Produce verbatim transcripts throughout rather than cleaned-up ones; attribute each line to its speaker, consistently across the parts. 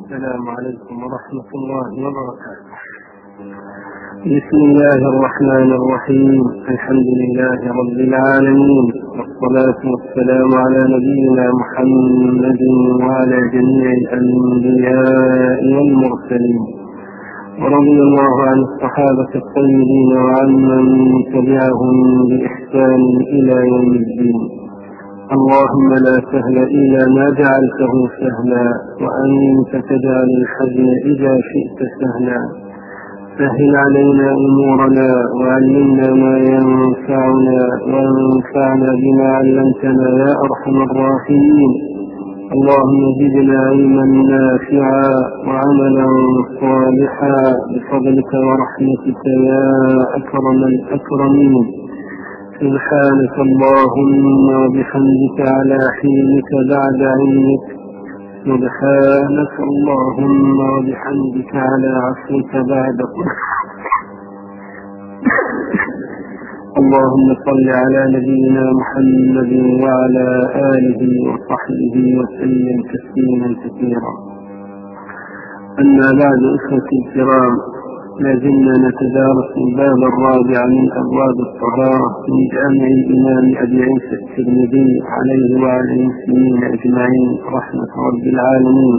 Speaker 1: السلام عليكم ورحمة الله وبركاته. بسم الله الرحمن الرحيم. الحمد لله رب العالمين، والصلاة والسلام على نبينا محمد وعلى جميع الأنبياء والمرسلين، ورضي الله عن الصحابة الطيبين وعن من تبعهم بإحسان إلى يوم الدين. اللهم لا سهل إلا ما جعلته سهلا، وأنت تجعل الحزن إذا شئت سهلا. سهل علينا أمورنا، وعلمنا ما ينفعنا، وانفعنا بما علمتنا يا أرحم الراحمين. اللهم زدنا علما نافعا وعملا صالحا بفضلك ورحمتك يا أكرم الأكرمين. سبحانك اللهم وبحمدك على حينك بعد علمك. سبحانك اللهم وبحمدك على عفوك بعد قدرك. اللهم صل على نبينا محمد وعلى آله وصحبه وسلم تسليما كثيرا. أما بعد، إخوتي الكرام، ما زلنا نتدارس الباب الرابع من أبواب الطهارة من جامع الإمام أبي عيسى الترمذي عليه وعلى المسلمين أجمعين رحمة رب العالمين.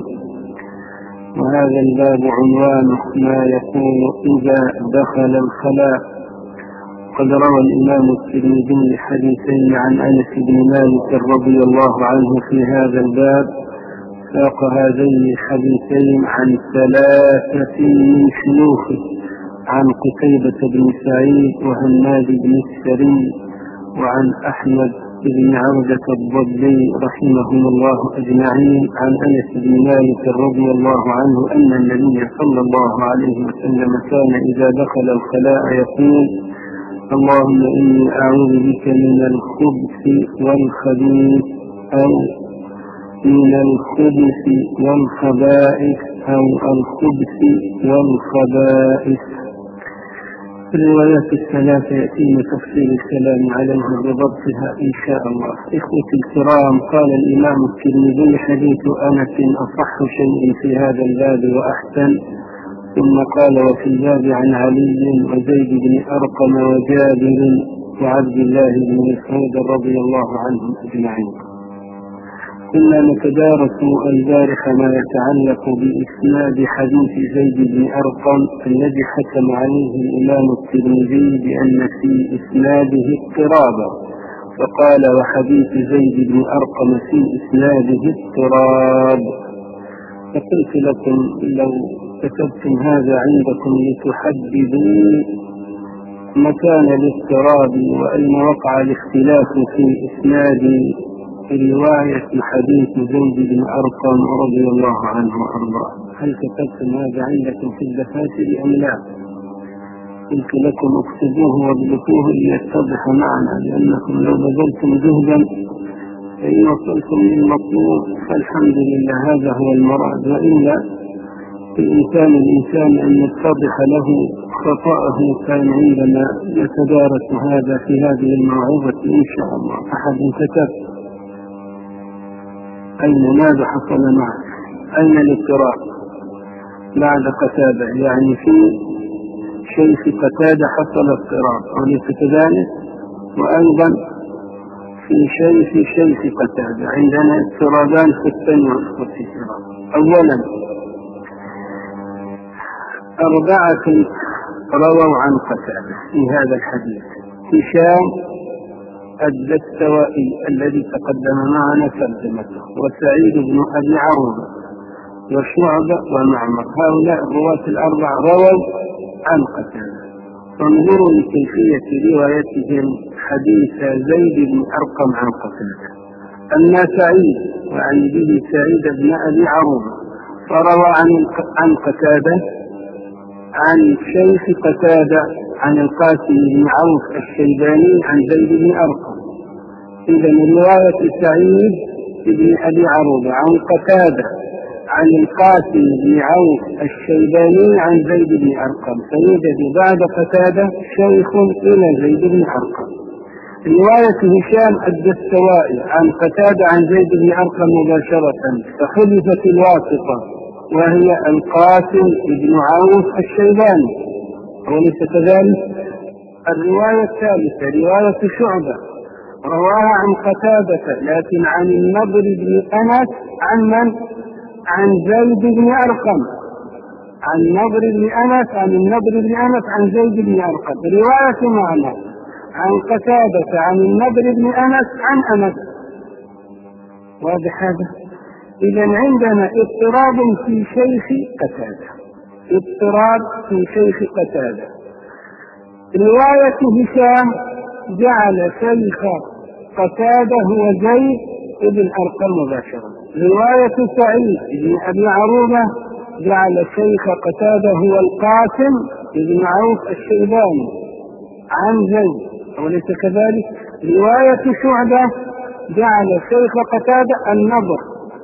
Speaker 1: وهذا الباب عنوانه ما يكون إذا دخل الخلاء. قد روى الإمام الترمذي حديثين عن أنس بن مالك رضي الله عنه في هذا الباب، ساق هذين الحديثين عن ثلاثة من شيوخه، عن قتيبة بن سعيد وهناد بن السري وعن أحمد بن عودة الضبي رحمهم الله أجمعين عن أنس بن مالك رضي الله عنه أن النبي صلى الله عليه وسلم كان إذا دخل الخلاء يقول: اللهم إني أعوذ بك من الخبث والخبيث، أو من الخبث والخبائث، أو الخبث والخبائث. في الروايات الثلاثة يأتينا تفصيل الكلام عليها بضبطها إن شاء الله. إخوتي الكرام، قال الإمام الترمذي: حديث أنس أصح شيء في هذا الباب وأحسن. ثم قال: وفي الباب عن علي وزيد بن أرقم وجابر وعبد الله بن مسعود رضي الله عنهم أجمعين. كنا نتدارس البارحة ما يتعلق بإسناد حديث زيد بن أرقم الذي حكم عليه الإمام الترمذي بأن في إسناده اضطرابا، فقال: وحديث زيد بن أرقم في إسناده اضطراب. فقلت لكم لو كتبتم هذا عندكم لتحددوا مكان الاضطراب وأين وقع الاختلاف في إسناد رواية حديث زيد بن أرقم رضي الله عنه وأرضاه، هل كتبتم هذا عندكم في الدفاتر أم لا؟ قلت لكم اكتبوه واضبطوه ليتضح معنا، لأنكم لو بذلتم جهدا فإن وصلتم للمطلوب فالحمد لله، هذا هو المراد، وإلا بإمكان الإنسان أن يتضح له خطأه كان عندما يتدارس هذا في هذه الموعظة إن شاء الله. أحد كتب أين ماذا حصل معه؟ أين الاضطراب بعد قتادة؟ يعني في شيء في قتادة حصل اضطراب أليس كذلك؟ وأيضا في شيء في شيء في قتادة. عندنا اضطرابان في الثاني والاضطراب. أولا، أربعة رووا عن قتادة في هذا الحديث: هشام الدستوائي الذي تقدم معنا ترجمته، وسعيد بن أبي عروبة، وشعبة، ومعمر. هؤلاء الرواة الأربع رووا عن قتادة. فانظروا لكيفية روايتهم حديث زيد بن أرقم عن قتادة. أما سعيد وعن به سعيد بن أبي عروبة فروى عن قتادة عن شيخ قتادة عن القاسم بن عوف الشيباني عن زيد بن أرقم. إذا رواية سعيد بن أبي عروبة عن قتادة عن القاسم بن عوف الشيباني عن زيد بن أرقم، فيوجد بعد قتادة شيخ إلى زيد بن أرقم. رواية هشام الدستوائي عن قتادة عن زيد بن أرقم مباشرة، فحذفت الواسطة وهي القاسم بن عوف الشيباني، وليس كذلك؟ الرواية الثالثة رواية شعبة رواها عن قتادة لكن عن النضر بن أنس عن من؟ عن زيد بن أرقم، عن النضر بن أنس عن النضر بن أنس عن زيد بن أرقم، رواية معنى عن قتادة عن النضر بن أنس عن أنس. واضح هذا؟ إذا عندنا اضطراب في شيخ قتادة، اضطراب في شيخ قتادة. رواية هشام جعل شيخ قتادة هو زيد بن أرقم مباشرة. رواية سعيد بن أبي عروبة جعل شيخ قتادة هو القاسم بن عوف الشيباني عن زيد، وليس كذلك؟ رواية شعبة جعل شيخ قتادة النضر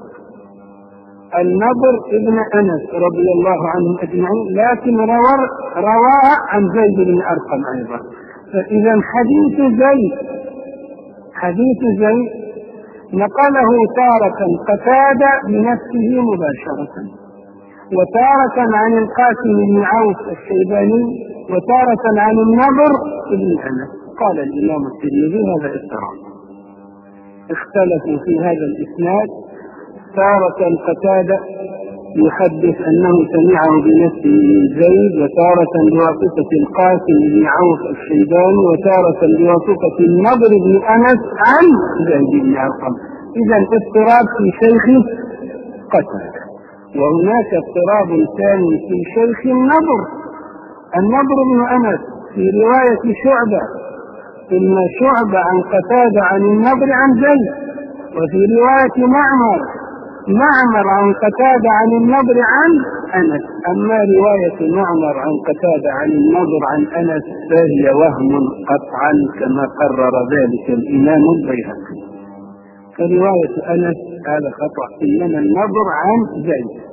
Speaker 1: النضر ابن أنس رضي الله عنهم أجمعين، لكن روى رواها عن زيد بن أرقم أيضا. فإذا حديث زيد حديث زيد نقله تارة قتادة بنفسه مباشرة، وتارة عن القاسم بن عوف الشيباني، وتارة عن النضر بن أنس. قال الإمام الترمذي هذا اضطراب، اختلفوا في هذا الإسناد، تارة قتادة يحدث أنه سمعه بنفسه زيد، وتارة بواسطة القاسم بن عوف الشيباني، وتارة بواسطة النضر بن أنس عن زيد بن أرقم. إذا اضطراب في شيخ قتادة. وهناك اضطراب ثاني في شيخ النضر النضر بن أنس في رواية شعبة، إن شعبة عن قتادة عن النضر عن زيد، وفي رواية معمر معمر عن قتادة عن النضر عن أنس. أما رواية معمر عن قتادة عن النضر عن أنس فهي وهم قطعا كما قرر ذلك الإمام البيهقي. فرواية أنس هذا خطأ، إنما النضر عن زيد.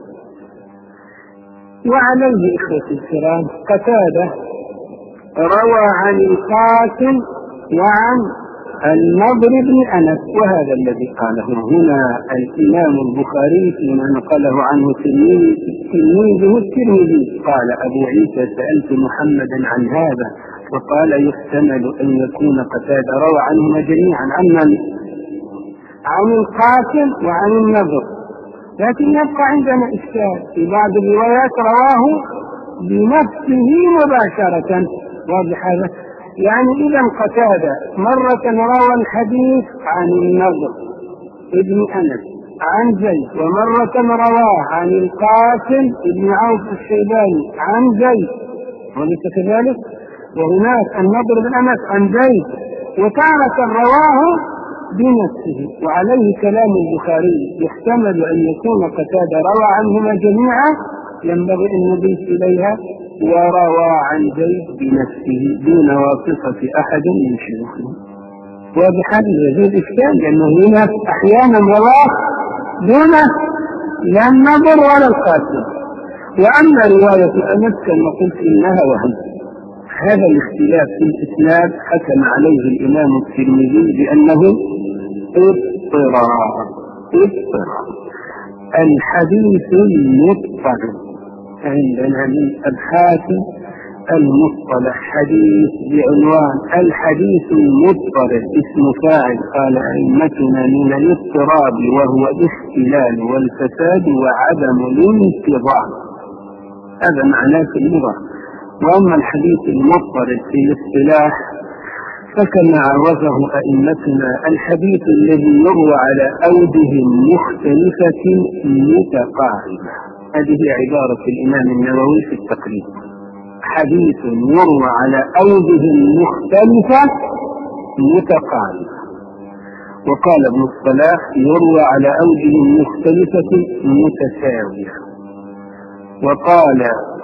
Speaker 1: وعليه إخوة الكرام قتادة روى عن القاسم وعن النضر بن أنس، وهذا الذي قاله هنا الإمام البخاري فيما نقله عنه تلميذه الترمذي. قال أبو عيسى سألت محمدا عن هذا وقال يحتمل أن يكون قتادة روى عنهما جميعا، عن عن القاسم وعن النضر، لكن يبقى عندنا إشكال في بعض الروايات رواه بنفسه مباشرة. واضح هذا؟ يعني إذا قتادة مرة روى الحديث عن النضر ابن أنس عن زيد، ومرة رواه عن القاسم ابن عوف الشيباني عن زيد، وليس كذلك؟ وهناك النضر بن أنس عن زيد، وتارة رواه بنفسه. وعليه كلام البخاري يحتمل أن يكون قتادة روى عنهما جميعا، ينبغي أن نضيف إليها وروى عن زيد بنفسه دون واسطة أحد من شيوخه. وبحد يزيد إشكال، لأنه هنا أحيانا رواه دون لا النضر ولا القاسم. وأما رواية أنس كما قلت إنها وهم. هذا الاختلاف في الإسناد حكم عليه الإمام الترمذي بأنه اضطراب. اضطراب الحديث المضطرب عندنا من أبحاث المصطلح حديث بعنوان الحديث المضطرب اسم فاعل، قال أئمتنا من الاضطراب وهو الاختلال والفساد وعدم الانتظام. هذا معناه في اللغة. وأما الحديث المضطرب في الاصطلاح فكما عرفه أئمتنا الحديث الذي يروى على أوجه مختلفة متقاربة. هذه عبارة الإمام النووي في التقريب، حديث يروى على أوجه مختلفة متقاربة. وقال ابن الصلاح يروى على أوجه مختلفة متساوية. وقال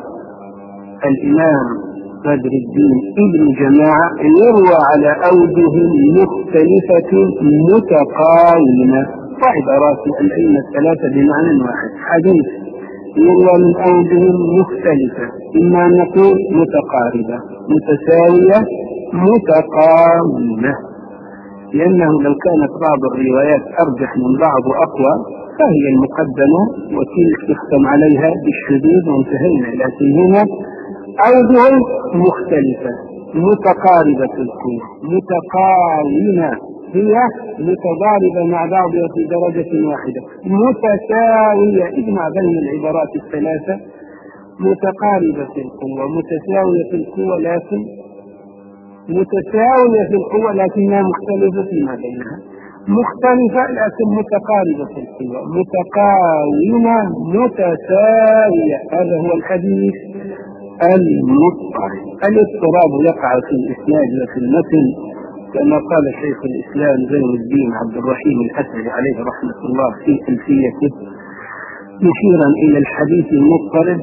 Speaker 1: الإمام بدر الدين ابن جماعة يروى على أوجه مختلفة متقارنة. وعبارات الأئمة الثلاثة بمعنى واحد، حديث يروى من أوجه مختلفة، إما أن نقول متقاربة متساوية متقارنة، لأنه لو كانت بعض الروايات أرجح من بعض أقوى فهي المقدمة وتلك يختم عليها بالشذوذ وانتهينا. لكن هنا أوجه مختلفة متقاربة القوة متقارنة، هي متضاربة مع بعضها في درجة واحدة، متساوية، اجمع بين العبارات الثلاثة، متقاربة في القوة متساوية في القوة لكن متساوية في القوة لكنها مختلفة فيما بينها، مختلفة لكن متقاربة في القوة، متقارنة متساوية. هذا هو الحديث المضطرب. الاضطراب يقع في الإسناد وفي المتن كما قال شيخ الإسلام زين الدين عبد الرحيم الأثري عليه رحمة الله في ألفيته مشيرا إلى الحديث المضطرب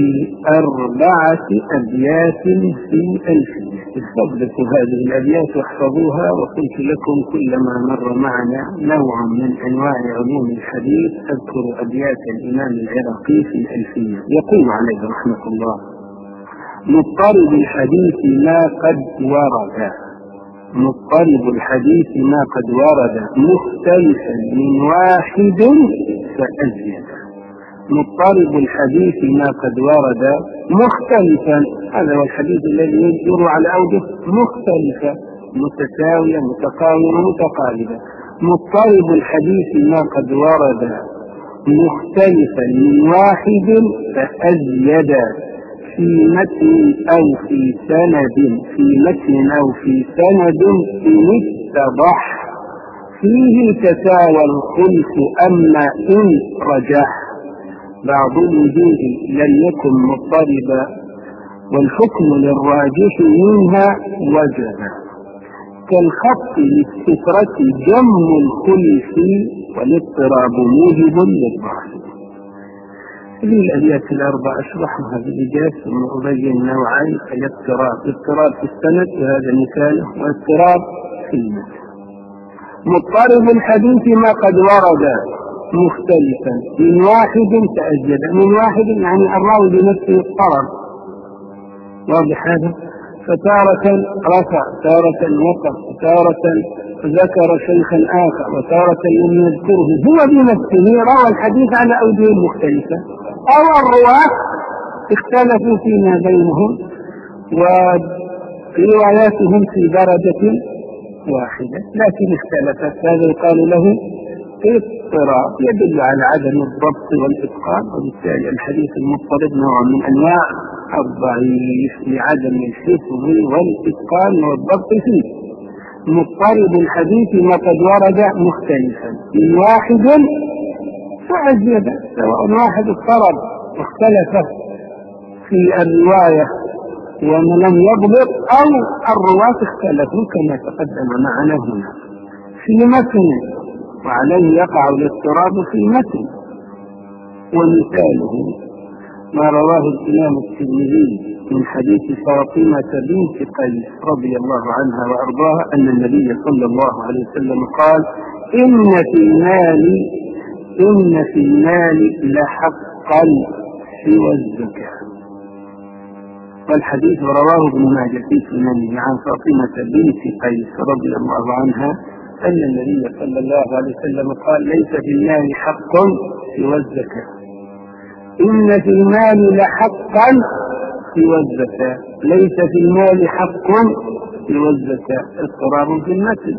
Speaker 1: بأربعة أبيات في ألفية. استضبطوا هذه الأبيات واحفظوها. وقلت لكم كلما مر معنا نوع من أنواع علوم الحديث أذكر أبيات الإمام العراقي في الألفية. يقول عليه رحمة الله: مضطرب الحديث ما قد ورد، مضطرب الحديث ما قد ورد مختلفا من واحد فأزيد. مضطرب الحديث ما قد ورد مختلفا، هذا هو الحديث الذي يجر على أوجه مختلفة متساوية متقاربة متقاربة. مضطرب الحديث ما قد ورد مختلفا من واحد فأزيد، في متن أو في سند في متن أو في سند إن اتضح فيه تساوى الخلف، أما إن رجح بعض الوجوه لم يكن مضطربا والحكم للراجح منها وجبا، كالخط للسترة جم الخلف والاضطراب موجب للضعف. هذه الأبيات الأربع أشرحها بإيجاز ثم أبين نوعين: الاضطراب، اضطراب في السند وهذا مثاله، واضطراب في المتن. مضطرب الحديث ما قد ورد مختلفا من واحد تأجد، من واحد يعني الراوي بنفسه اضطرب، واضح هذا؟ فتارة رفع، تارة وقف، تارة ذكر شيخا آخر، وتارة لم يذكره، هو بنفسه روى الحديث على أوجه مختلفة، أو الرواة اختلفوا فيما بينهم ورواياتهم في درجة واحدة لكن اختلفت، هذا يقال له اضطراب يدل على عدم الضبط والإتقان، وبالتالي الحديث المضطرب نوع من أنواع الضعيف لعدم الحفظ والإتقان والضبط فيه. مضطرب الحديث ما قد ورد مختلفا من واحد فأزيد، سواء واحد اضطرب واختلف في الرواية ومن لم يضبط، أو الرواة اختلفوا كما تقدم معنا هنا في متن، وعليه يقع الاضطراب في متن. ومثاله ما رواه الإمام الترمذي من حديث فاطمة بنت قيس رضي الله عنها وأرضاها أن النبي صلى الله عليه وسلم قال: إن في المال إن في المال لحقا سوى الزكاة. والحديث رواه ابن ماجه في سننه عن فاطمة بنت قيس رضي الله عنها أن النبي صلى الله عليه وسلم قال: ليس في المال حق سوى الزكاة. إن في المال لحقا سوى الزكاة، ليس في المال حق سوى الزكاة، اضطراب في المثل،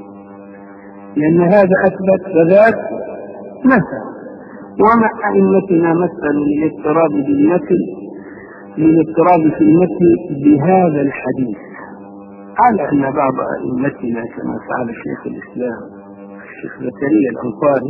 Speaker 1: لأن هذا أثبت فذاك مثل. ومع أئمتنا مثلوا للاضطراب بالمثل للاضطراب في المثل بهذا الحديث، على أن بعض أئمتنا كما فعل شيخ الإسلام الشيخ زكريا الأنصاري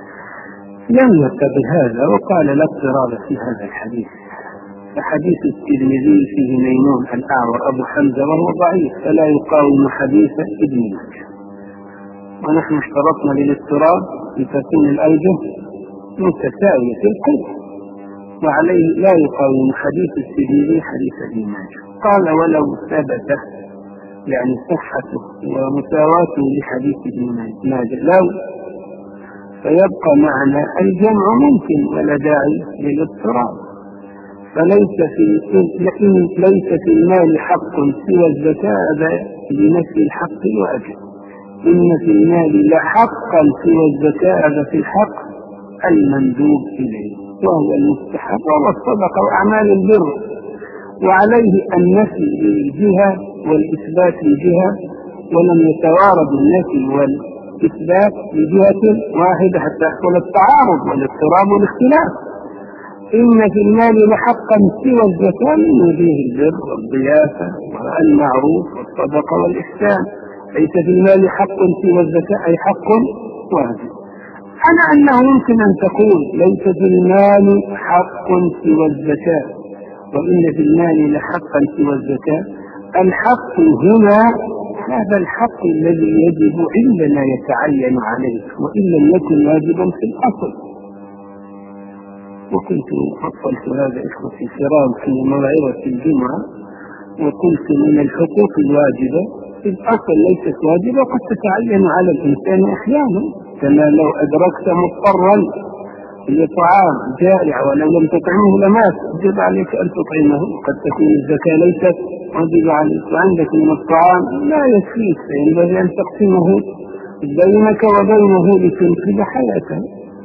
Speaker 1: لم يتبع هذا وقال لا اضطراب في هذا الحديث، فحديث الترمذي فيه ميمون الأعور أبو حمزة وهو ضعيف فلا يقاوم حديث ابن ماجه، ونحن اشترطنا للاضطراب لتكون الأوجه متساوية في القوة، وعليه لا يقاوم حديث الترمذي حديث ابن ماجه. قال: ولو ثبت يعني صحته ومساواته لحديث ابن ماجه لو، فيبقى معنا الجمع ممكن ولا داعي للاضطراب. فليس في ليس في المال حق سوى الزكاة بنفي الحق وأجل. إن في المال لحقا سوى الزكاة في الحق المندوب إليه وهو المستحب وهو الصدقة وأعمال البر، وعليه النفي للجهة والإثبات لجهة، ولم يتوارد النفي والإثبات لجهة واحدة حتى يحصل التعارض والاضطراب والاختلاف. إن في المال لحقا سوى الزكاة من وجوه البر والضيافة والمعروف والصدقة والإحسان. ليس في المال حق سوى الزكاة أي حق واجب. على أنه يمكن أن تقول ليس في المال حق سوى الزكاة وإن في المال لحقا سوى الزكاة. الحق هنا هذا الحق الذي يجب عندما يتعين عليك وإن لم يكن واجبا في الأصل. وكنت فصلت هذا إخوتي الكرام في موعظة الجمعة وقلت من الحقوق الواجبة في الأصل ليست واجبة قد تتعين على الإنسان أحيانا، كما لو أدركت مضطرا لطعام جائع ولو لم تطعمه لمات يجب عليك أن تطعمه. قد تكون الزكاة ليست واجب عليك وعندك من الطعام لا يكفيك فينبغي أن تقسمه بينك وبينه لتنقذ حياته،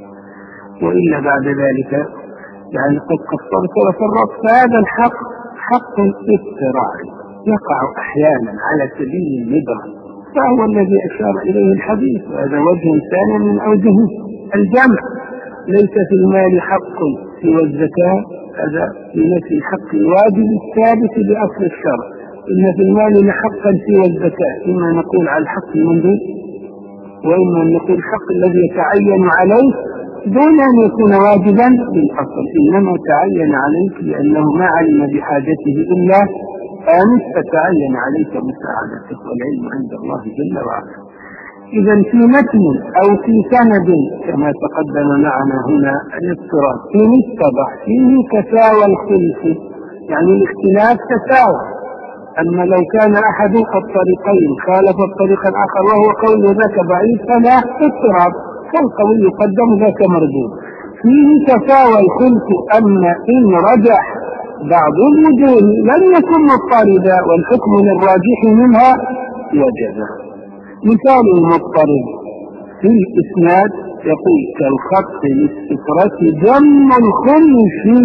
Speaker 1: وإلا بعد ذلك يعني قد قصرت وفرطت. فهذا الحق حق اضطراري يقع أحيانا على سبيل الندرة، فهو الذي أشار إليه الحديث، وهذا وجه ثاني من أوجه الجمع. ليس في المال حق سوى الزكاة، هذا في نفي الحق الواجب الثابت بأصل الشرع. إن في المال لحقا سوى الزكاة، إما نقول على الحق المندوب وإما نقول الحق الذي يتعين عليه دون أن يكون واجبا بالأصل، إنما تعين عليك لأنه ما علم بحاجته إلا أنت فتعين عليك مساعدته، والعلم عند الله جل وعلا. إذا في متن أو في سند كما تقدم معنا هنا الاضطراب إن اتضح فيه تساوى الخلف، يعني الاختلاف تساوى. أما لو كان أحد الطريقين خالف الطريق الآخر وهو قول ذاك ضعيف فلا اضطراب، فالقوي يقدم ذاك مردود. فيه تساوى الخلف، أما إن رجح بعض الوجوه لم يكن مضطردا والحكم للراجح منها وجب. مثال المضطرد في الإسناد يقول كالخط للسترة جم الخلف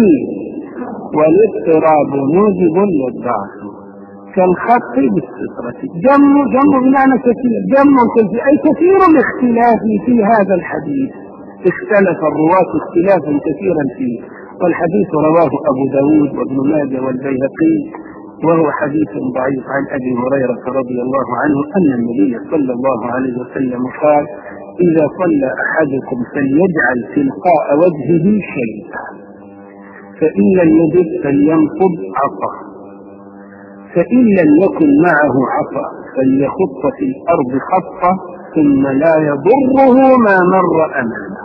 Speaker 1: والاضطراب موجب للضعف. كالخط للسترة جم جم بمعنى كثير، جم الخلف أي كثير الاختلاف في هذا الحديث، اختلف الرواة اختلافا كثيرا فيه، والحديث رواه أبو داود وابن ماجه والبيهقي وهو حديث ضعيف عن أبي هريرة رضي الله عنه أن النبي صلى الله عليه وسلم قال إذا صلى أحدكم فليجعل تلقاء وجهه شيئا فإن لم يجد فلينقض عصا فإن لم يكن معه عصا فليخط في الأرض خطة ثم لا يضره ما مر أمامه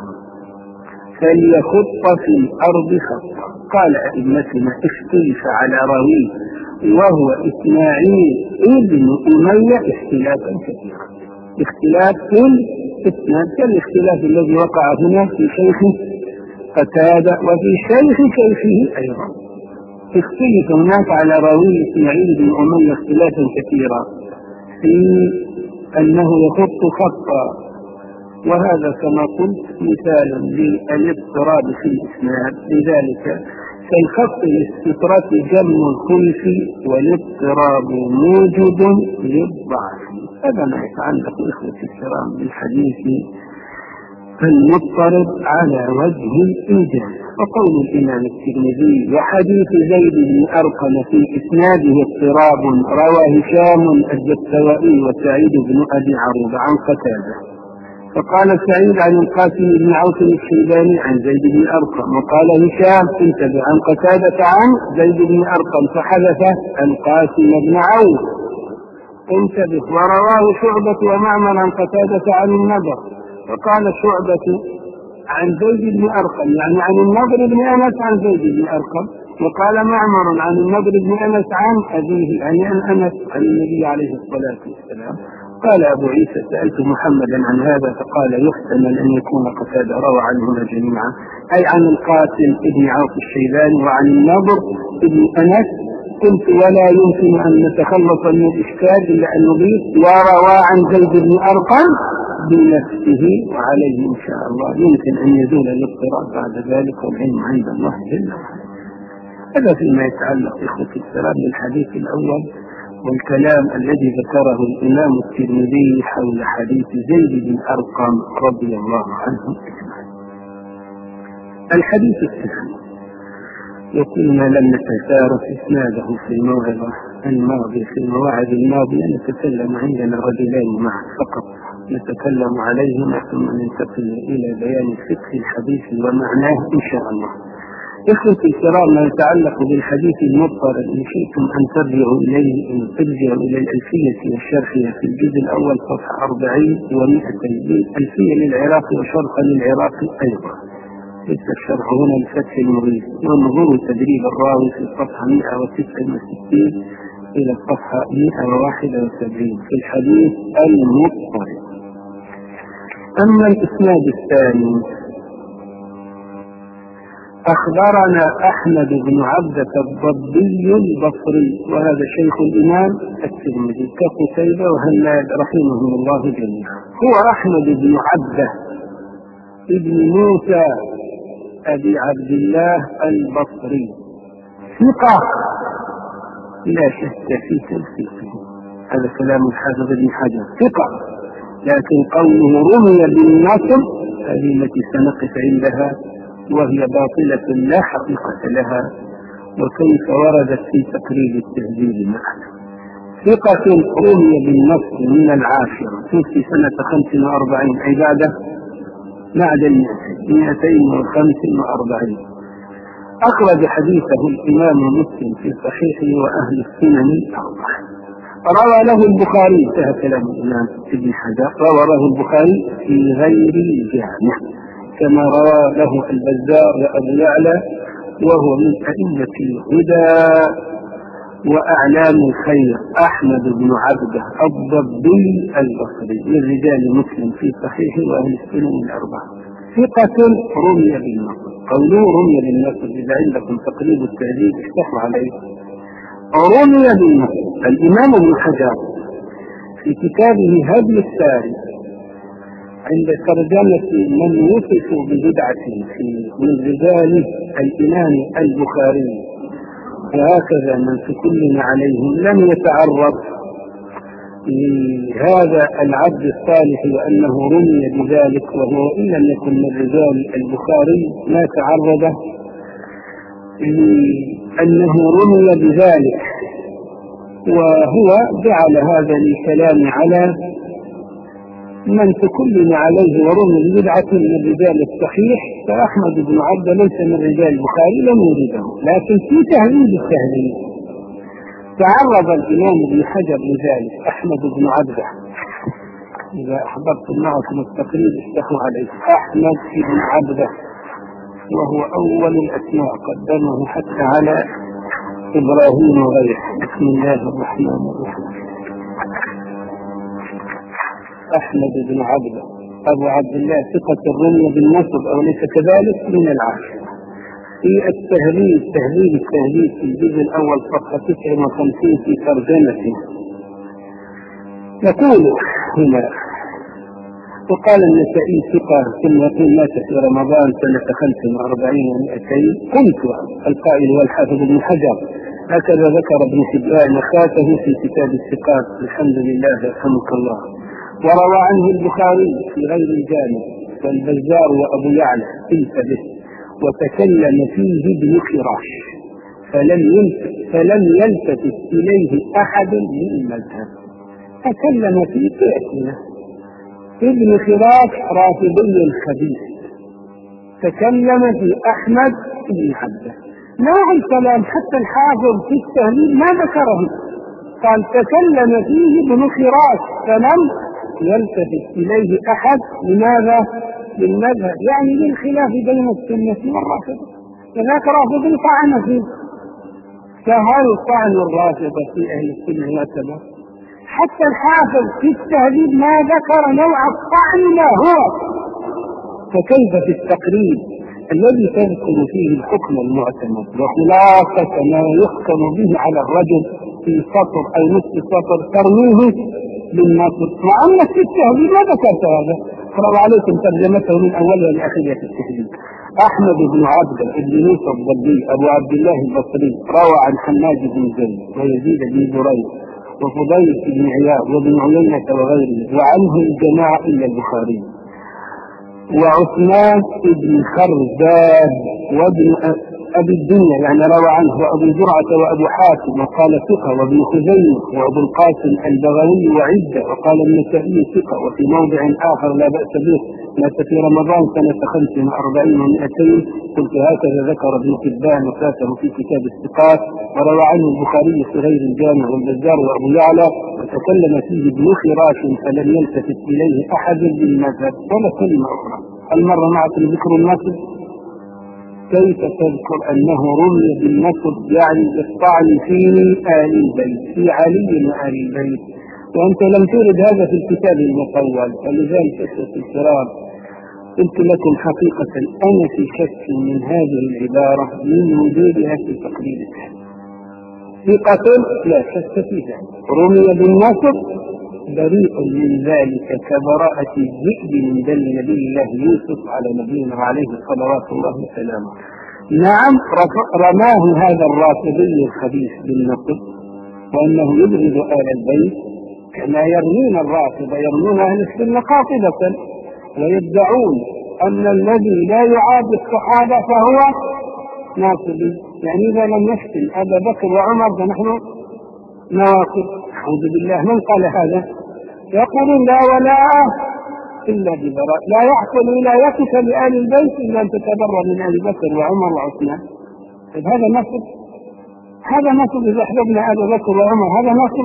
Speaker 1: فليخط في الأرض خطة. قال أئمتنا اختلف على راويه وهو إسماعيل ابن أمية اختلافا كثيرا، اختلاف في الإسناد كالاختلاف الذي وقع هنا في شيخ قتادة وفي شيخ شيخه أيضا. اختلف هناك على راوي إسماعيل بن أمية اختلافا كثيرا في أنه يخط خطا، وهذا كما قلت مثال للاضطراب في الإسناد. لذلك فالخط للسترة جم الخلف والاضطراب موجب للضعف. هذا ما يتعلق إخوتي الكرام بالحديث المضطرب على وجه الإيجاز. وقول الإمام الترمذي وحديث زيد بن أرقم في إسناده اضطراب روى هشام الدستوائي وسعيد بن أبي عروبة عن قتادة، فقال سعيد عن القاسم بن عوف الشيباني عن زيد بن أرقم، وقال هشام انتبه عن قتادة عن زيد بن أرقم فحذف القاسم بن عوف انتبه. ورواه شعبة ومعمر عن قتادة عن النضر، وقال شعبة عن زيد بن أرقم يعني عن النضر بن أنس عن زيد بن أرقم، وقال معمر عن النضر بن أنس عن أبيه يعني عن أنس عن النبي عليه الصلاة والسلام. قال أبو عيسى سألت محمدا عن هذا فقال يحتمل أن يكون قتادة روى عنهما جميعا أي عن القاسم بن عوف الشيباني وعن النضر بن أنس. قلت ولا يمكن أن نتخلص من الإشكال إلا أن نضيف وروى عن زيد بن أرقم بنفسه، وعليه إن شاء الله يمكن أن يزول الاضطراب بعد ذلك، والعلم عند الله جل وعلا. هذا فيما يتعلق بإخوة الكرام بالحديث الأول والكلام الذي ذكره الإمام الترمذي حول حديث زيد بن أرقم رضي الله عنه. الحديث الثاني يقولنا لم نتدارس إسناده في الموعظة الماضية في المواعظ الماضية، نتكلم عندنا رجلين معا فقط نتكلم عليهما ثم ننتقل إلى بيان فقه الحديث ومعناه إن شاء الله. إخوتي الكرام، ما يتعلق بالحديث المضطرد إن شئتم أن ترجعوا إليه إن ترجعوا إلى الألفية والشرحية في الجزء الأول صفحة أربعين ومئتين، ألفية للعراقي وشرحا للعراقي أيضا، ليس الشرح هنا الفتح المريد، وانظروا تدريب الراوي في الصفحة مئة وتسعة وستين إلى الصفحة مئة وواحد وسبعين في الحديث المضطرد. أما الإسناد الثاني، أخبرنا أحمد بن عبدة الضبي البصري، وهذا شيخ الإمام الترمذي كقتيبة وهناد رحمهم الله جميعا. هو أحمد بن عبدة ابن موسى أبي عبد الله البصري، ثقة لا شك في توثيقه، هذا كلام الحافظ ابن حجر، ثقة، لكن قوله رمي بالنصب هذه التي سنقف عندها وهي باطلة لا حقيقة لها، وكيف وردت في تقريب التهذيب معنا. ثقة رمي بالنصب من العاشرة، توفي سنة خمس وأربعين عبادة بعد مئتين وخمس وأربعين. أخرج حديثه الإمام مسلم في صحيحه وأهل السنن الأربعة. روى له البخاري، انتهى كلام الإمام ابن حجر، روى له البخاري في غير الجامع، كما روى له البزار وأبو يعلى، وهو من أئمة الهدى وأعلام الخير أحمد بن عبده الضبي البصري من رجال مسلم في صحيحه وأهل السنن الأربعة. ثقة رمي بالنصب، قوله رمي بالنصب إذا عندكم تقريب التهذيب افتحوا عليه. رمي بالنصب. الإمام ابن حجر في كتابه هدي الساري عند ترجمة من وصفوا ببدعة في من رجال الإمام البخاري وهكذا من تكلم عليهم لم يتعرض لهذا العبد الصالح وأنه رمي بذلك، وهو إن لم يكن من رجال البخاري ما تعرض لأنه رمي بذلك، وهو جعل هذا الكلام على من تكلم عليه ورمي ببدعة من الرجال الصحيح، فأحمد بن عبد ليس من رجال البخاري لم يريده، لكن في تهذيب التهذيب تعرض الإمام ابن حجر لذلك. أحمد بن عبده، إذا أحببتم معكم التقريب افتحوا عليه، أحمد بن عبده، وهو أول الأسماء قدمه حتى على إبراهيم وغيره. بسم الله الرحمن الرحيم. أحمد بن عبده أبو عبد الله، ثقة الرمي بالنصب أو ليس كذلك، من العاشرة. في التهذيب، تهذيب التهذيب في الجزء الأول صفحة تسعة وخمسين في ترجمته يقول هنا: وقال النسائي ثقة، ثم يقول مات في رمضان سنة خمس وأربعين ومئتين. قلت القائل والحافظ ابن حجر، هكذا ذكر ابن حبان وخاته في كتاب الثقات. الحمد لله يرحمك الله. وروى عنه البخاري في غير الجامع والبزار وأبو يعلى في به، وتكلم فيه ابن خراش فلم يلتفت, فلم يلتفت إليه أحد من المذهب. تكلم فيه تأثيره ابن خراش رافضي الخبيث، تكلم في أحمد بن عبده. نوع الكلام حتى الحافظ في التهذيب ما ذكره، قال تكلم فيه ابن خراش فلم يلتفت إليه أحد. لماذا؟ للمذهب، يعني للخلاف بين السنة والرافضة. فذاك رافض طعن فيه، فهل طعن الرافضة في أهل السنة يعتبر؟ حتى الحافظ في التهذيب ما ذكر نوع الطعن ما هو، فكيف في التقريب الذي تذكر فيه الحكم المعتمد وخلاصة ما يحكم به على الرجل في سطر أو نصف سطر ترميه بالنصر، مع أن في التهذيب ما ذكرت هذا. اقرأوا عليكم ترجمته من أولها لآخرها في التهذيب. أحمد بن عبد بن يوسف الضبي أبو عبد الله البصري روى عن حماد بن زيد ويزيد بن زريع وفضيل بن عياض وابن عيينة وغيره، وعنه الجماعة إلا البخاري. وعثمان بن خرزاد وابن أبي الدنيا يعني روى عنه وأبو زرعة وأبو حاتم وقال ثقة، وابن خزيمة وأبو القاسم البغوي وعدة، وقال النسائي ثقة. وفي موضع آخر لا بأس به مات في رمضان سنة خمس وأربعين ومئتين، قلت هكذا ذكر ابن حبان وفاته في كتاب الثقات. وروى عنه البخاري في غير الجامع والبزار وأبو يعلى، وتكلم فيه ابن خراش فلم يلتفت إليه أحد بالمذهب ولا كلمة أخرى. هل مر معكم ذكر النصب؟ كيف تذكر أنه رمي بالنصب يعني الطعن في آل البيت، في علي وآل البيت، وأنت لم تورد هذا في الكتاب المطول. فلذلك أساس الكرام قلت لكم حقيقة أنا في شك من هذه العبارة من وجودها في تقريبك. في قتل لا شك فيها، رمي بالنصب بريء من ذلك كبراءة الذئب من دم نبي الله يوسف على نبينا عليه صلوات الله وسلامه. نعم رماه هذا الرافضي الخبيث بالنصب وأنه يبغض آل البيت كما يرمون الرافضة، يرمون أهل السنة قاطبة ويدعون أن الذي لا يعادي الصحابة فهو ناصبي، يعني إذا لم يفتن أبا بكر وعمر فنحن نواصب. أعوذ بالله، من قال هذا؟ يقولون لا ولاء إلا ببراء، لا يحصل ولايتك لآل البيت إلا أن تتبرأ من آل بكر وعمر وعثمان. طيب هذا نصب؟ هذا نصب إذا أحببنا آل بكر وعمر، هذا نصب؟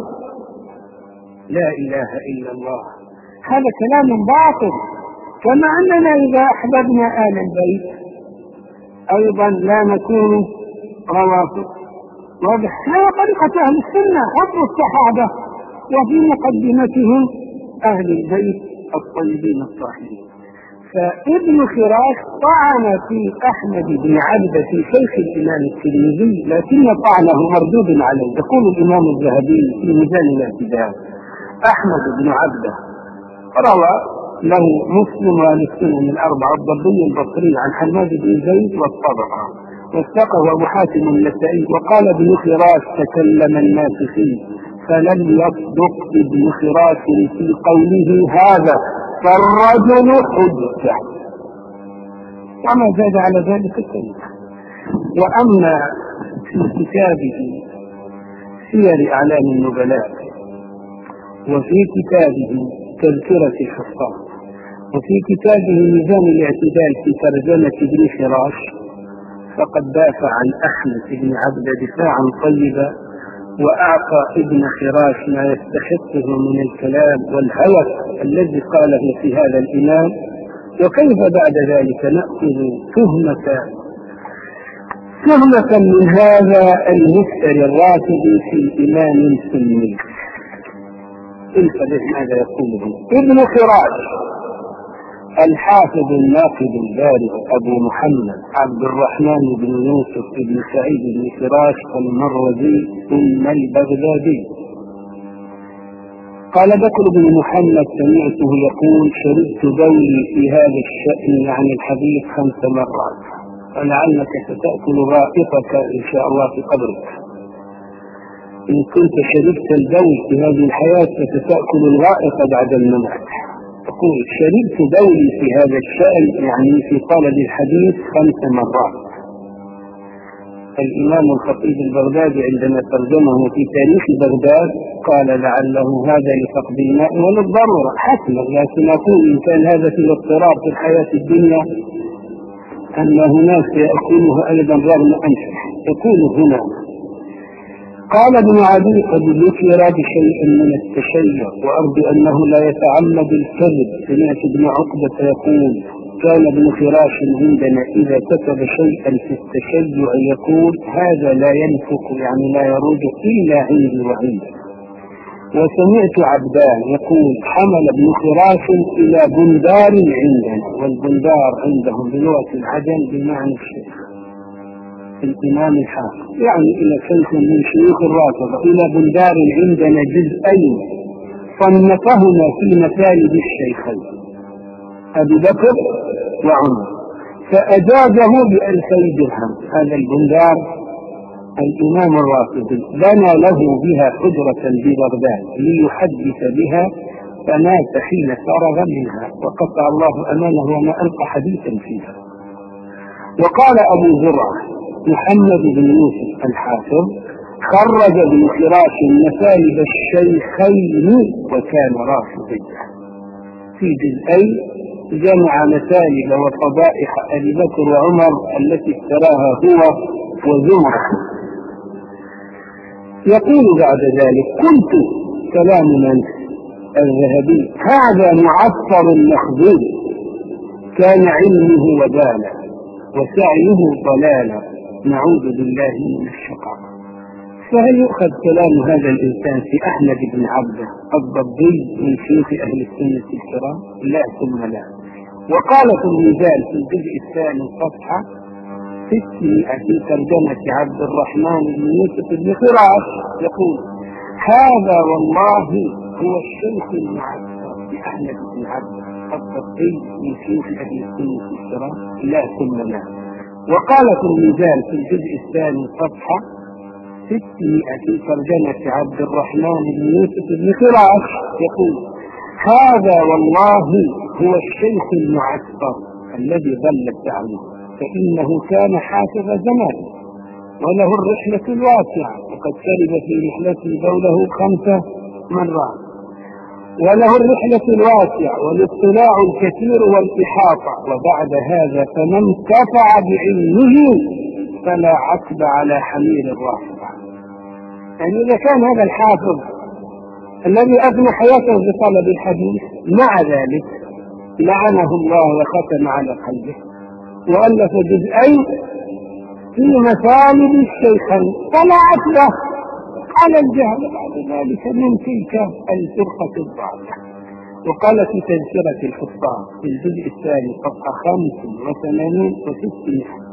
Speaker 1: لا إله إلا الله، هذا كلام باطل. كما أننا إذا أحببنا آل البيت أيضا لا نكون روافض. واضح؟ هذا طريقة أهل السنة، حفظ الصحابة وفي مقدمتهم أهل البيت الطيبين الطاهرين. فابن خراش طعن في أحمد بن عبد في شيخ الإمام الترمذي، لكن طعنه مردود عليه. يقول الإمام الذهبي في ميزان الاعتدال: أحمد بن عبد روى له مسلم وأهل السنن الأربعة الضبي البصري عن حماد بن زيد والطبراني، وثقه أبو حاتم النسائي. وقال ابن خراش تكلم الناس فيه فلم يصدق ابن خراش في قوله هذا، فالرجل حجة، وما زاد على ذلك الكلمة. وأما في كتابه سير أعلام النبلاء، وفي كتابه تذكرة الحفاظ، وفي كتابه ميزان الاعتدال في ترجمة ابن خراش، فقد دافع عن أحمد بن عبد دفاعا طيبا، وأعطى ابن خراش ما يستحقه من الكلام والهوس الذي قاله في هذا الإمام. وكيف بعد ذلك نأخذ تهمة تهمة من هذا المفتري الرافضي في إمام سني؟ انتبه ماذا يقوله ابن خراش: الحافظ الناقد البارع أبو محمد عبد الرحمن بن يوسف بن سعيد بن خراش المروزي ثم البغدادي. قال بكر بن محمد: سمعته يقول: شربت بولي في هذا الشأن يعني الحديث خمس مرات، ولعلك ستأكل غائطك إن شاء الله في قبرك. إن كنت شربت البول في هذه الحياة فتأكل الغائط بعد الممات. يقول: شربت بولي في هذا الشأن يعني في طلب الحديث خمس مرات. الإمام الخطيب البغدادي عندما ترجمه في تاريخ بغداد قال: لعله هذا لفقد الماء وللضرورة حتما، لكن أقول إن كان هذا في الاضطراب في الحياة الدنيا أن هناك يأكله أيضا رغم أنفه. يقول هنا: قال ابن عدي: قد ذكر بشيء من التشيع وأرجو أنه لا يتعمد الكذب. سمعت ابن عقبة يقول: كان ابن خراش عندنا إذا كتب شيئا في التشيع يقول: هذا لا ينفق يعني لا يروج إلا عندي وعندي. وسمعت عبدان يقول: حمل ابن خراش إلى بندار عندنا، والبندار عندهم بلغة العجم بمعنى الشيخ الإمام الحافظ، يعني إلى شيخ من شيوخ الرافضة، إلى بندار عندنا جزئين صنفهما في مثالب الشيخين أبي بكر وعمر، فأجازه بألفي درهم. هذا البندار الإمام الرافضي بنى له بها حجرة ببغداد ليحدث بها، فمات حين فرغ منها وقطع الله أمانه وما ألقى حديثا فيها. وقال أبو زرعة محمد بن يوسف الحافظ خرج بفراش مثالب الشيخين وكان رافضيا. في جزئين جمع مثالب وفضائح أبي بكر وعمر التي اشتراها هو وزمرة. يقول بعد ذلك: قلت كلام من الذهبي: هذا معطر مخذول، كان علمه وبالا وسعيه ضلالا، نعوذ بالله من الشقاء. فهل يؤخذ كلام هذا الإنسان في أحمد بن عبده الضبي من شيوخ أهل السنة الكرام؟ لا ثم لا. وقال في الميزان في الجزء الثاني صفحة ستمائة في ترجمة عبد الرحمن بن يوسف بن فراش يقول: هذا والله هو الشيخ المعصر بأحمد بن عبده الضبي من شيوخ أهل السنة الكرام؟ لا ثم لا. وقال في الميزان في الجزء الثاني صفحة ستمائة في ترجمة عبد الرحمن بن يوسف بن فراش يقول: هذا والله هو الشيخ المعصر الذي ظلت دعوه، فإنه كان حافظ زمان وله الرحلة الواسعة، وقد شرب في رحلته بوله خمس مرات، وله الرحلة الواسعة والاطلاع الكثير والإحاطة. وبعد هذا فمن انتفع بعلمه فلا عتب على حمير الرافضة. يعني إذا كان هذا الحافظ الذي أفنى حياته بطلب الحديث مع ذلك لعنه الله وختم على قلبه وألف جزئين في مثالب الشيخين، فلا عتب على الجهل بعد ذلك من تلك الفرقة الضالة. وقال في تذكرة الحفاظ في الجزء الثاني صفحة خمس وثمانين وستمائة: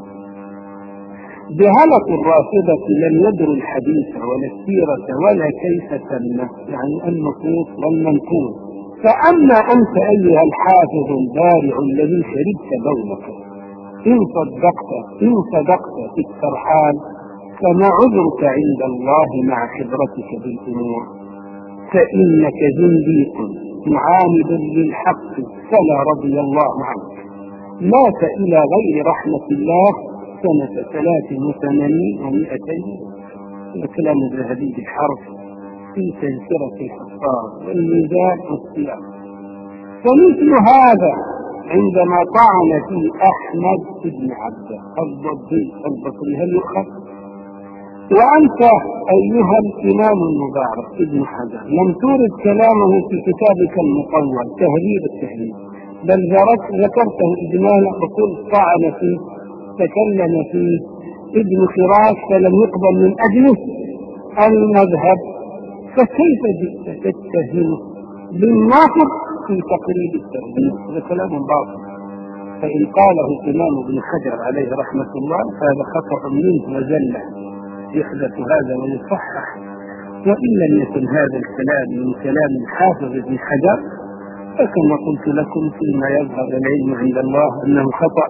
Speaker 1: جهلة الرافضة لم يدروا الحديث ولا السيرة ولا كيف تمه، يعني النصوص والمنقول. فأما أنت أيها الحافظ البارع الذي شربت بولك، إن صدقت إن صدقت في الترحال فما عذرك عند الله مع خبرتك بالأمور، فإنك زنديق معاند للحق فلا رضي الله عنك. مات إلى غير رحمة الله سنة ثلاث وثمانين ومئتين. وكلام الذهبي بالحرف في تذكرة الحفاظ والميزان والسياق. فمثل هذا عندما طعن في أحمد بن عبده الضبي البصري هل يؤخذ؟ وأنت أيها الإمام المبارك ابن حجر لم تورد كلامه في كتابك المطول تهذيب التهذيب، بل ذكرته إجمالا وقلت طعن فيه تكلم فيه ابن فراش فلم يقبل من أجله المذهب، فكيف جئت تتهم بالناقض في تقريب التهذيب؟ هذا كلام باطل. فإن قاله الإمام ابن حجر عليه رحمة الله فهذا خطأ منه وزلة، يحدث هذا ويصحح. وإن لم يكن هذا الكلام من كلام الحافظ ابن حجر فكما قلت لكم فيما يظهر العلم عند الله أنه خطأ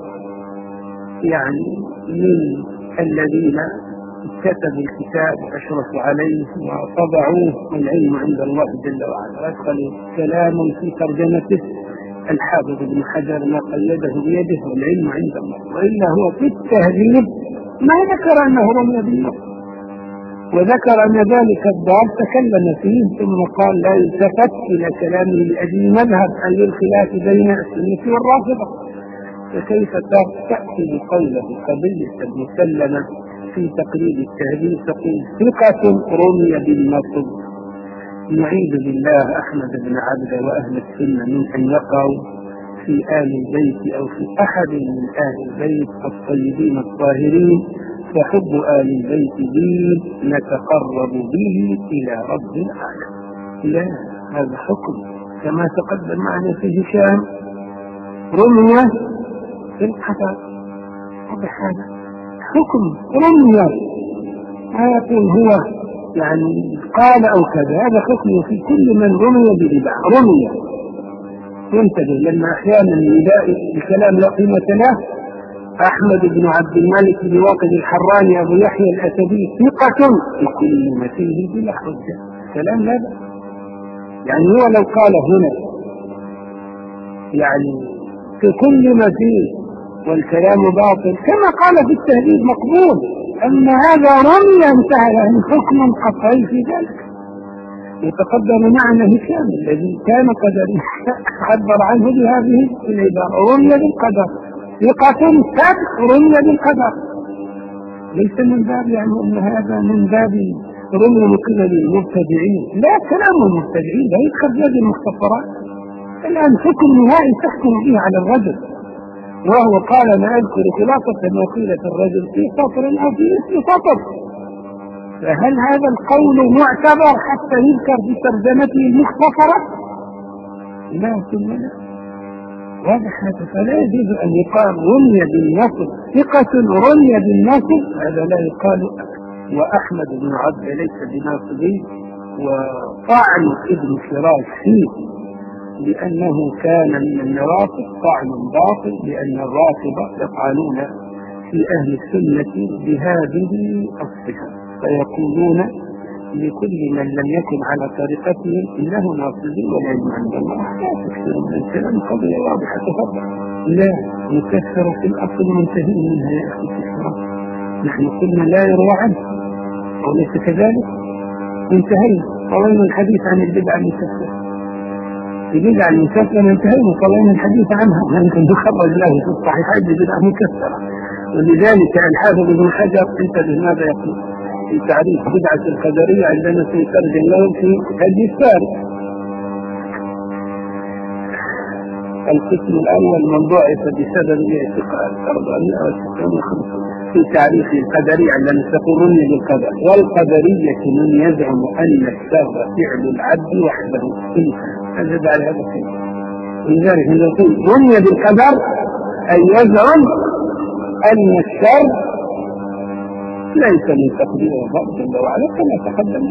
Speaker 1: يعني من الذين كتبوا الكتاب وأشرفوا عليه وطبعوه، والعلم عند الله جل وعلا. أدخلوا كلاما في ترجمته الحافظ ابن حجر ما قيده بيده والعلم عند الله، وإلا هو في التهذيب ما ذكر أنه رمي بالله، وذكر أن ذلك الدار تكلم فيه ثم قال لا يلتفت إلى كلامه لأجل مذهب أي الخلاف بين السنة والرافضة. فكيف تأخذ قوله قبلة مسلمة في تقريب التهذيب تقول ثقة رمي بالنصب؟ نعيذ بالله أحمد بن عبده وأهل السنة من أن يقعوا في آل البيت أو في أحد من آل البيت الطيبين الطاهرين، فحب آل البيت دين نتقرب به إلى رب العالمين. لا، هذا حكم كما تقدم معنا في هشام رمي في الحدث، هذا حكم رمي. ما يقول هو يعني قال أو كذا، هذا حكمه في كل من رمي ببدعة. رمي ينتبه، لما أحيانا يلاقي الكلام لا قيمة له. أحمد بن عبد الملك بن واقد الحراني أبو يحيى الأسدي ثقة في كل ما فيه بلا حجة، كلام لا بأس. يعني هو لو قال هنا يعني في كل ما فيه والكلام باطل كما قال في التهذيب مقبول، أما هذا رمي انتهى له حكم قطعي في ذلك. يتقدم معنا هشام الذي كان قدر عبر عنه بهذه العبارة، رمي بالقدر ثقة سبق رمي بالقدر، ليس من باب يعني أن هذا من باب رمي من قبل المبتدعين، لا كلام المبتدعين لا يدخل هذه المختصرات. الآن حكم نهائي تحكم به على الرجل، وهو قال ما أذكر خلاصة ما قيلت الرجل في سطر أو في اسم سطر، فهل هذا القول معتبر حتى يذكر في ترجمته المختصرة؟ لا ثم لا، واضح هذا. فلا يجوز أن يقال رمي بالنصب ثقة رمي بالنصب، هذا لا يقال. وأحمد بن عبد ليس بناصبي، وطعن ابن فراش فيه لأنه كان من النواصب طعن باطل، لأن الرافضة يطعنون في أهل السنة بهذه الصفة، فيقولون لكل من لم يكن على طريقتهم إنه ناصبي ولا عند الله. لا تكثر من الكلام، قضية واضحة تفضل. لا نكثر في الأصل منتهي منها يا أخي الكرام، نحن قلنا لا يروى عنه وليس كذلك، انتهينا طوينا الحديث عن البدعة المكثرة. البدعة المكثرة انتهينا طوينا الحديث عنها، يمكن تخرج له في الصحيحين ببدعة مكثرة. ولذلك الحافظ ابن حجر انتبه ماذا يقول في تعريف بدعة القدرية عندما سيترجم لهم في هدي الساري. القسم الأول من ضعف بسبب الاعتقاد أربعمائة وستة وخمسين في تعريف القدرية عندما تقولون بالقدر. والقدرية من يزعم أن الشر فعل العبد وحده، هذا بعد هذا الشيء. لذلك نقول رمي بالقدر أي يزعم أن الشر ليس من تقدير الله جل وعلا كما تقدم.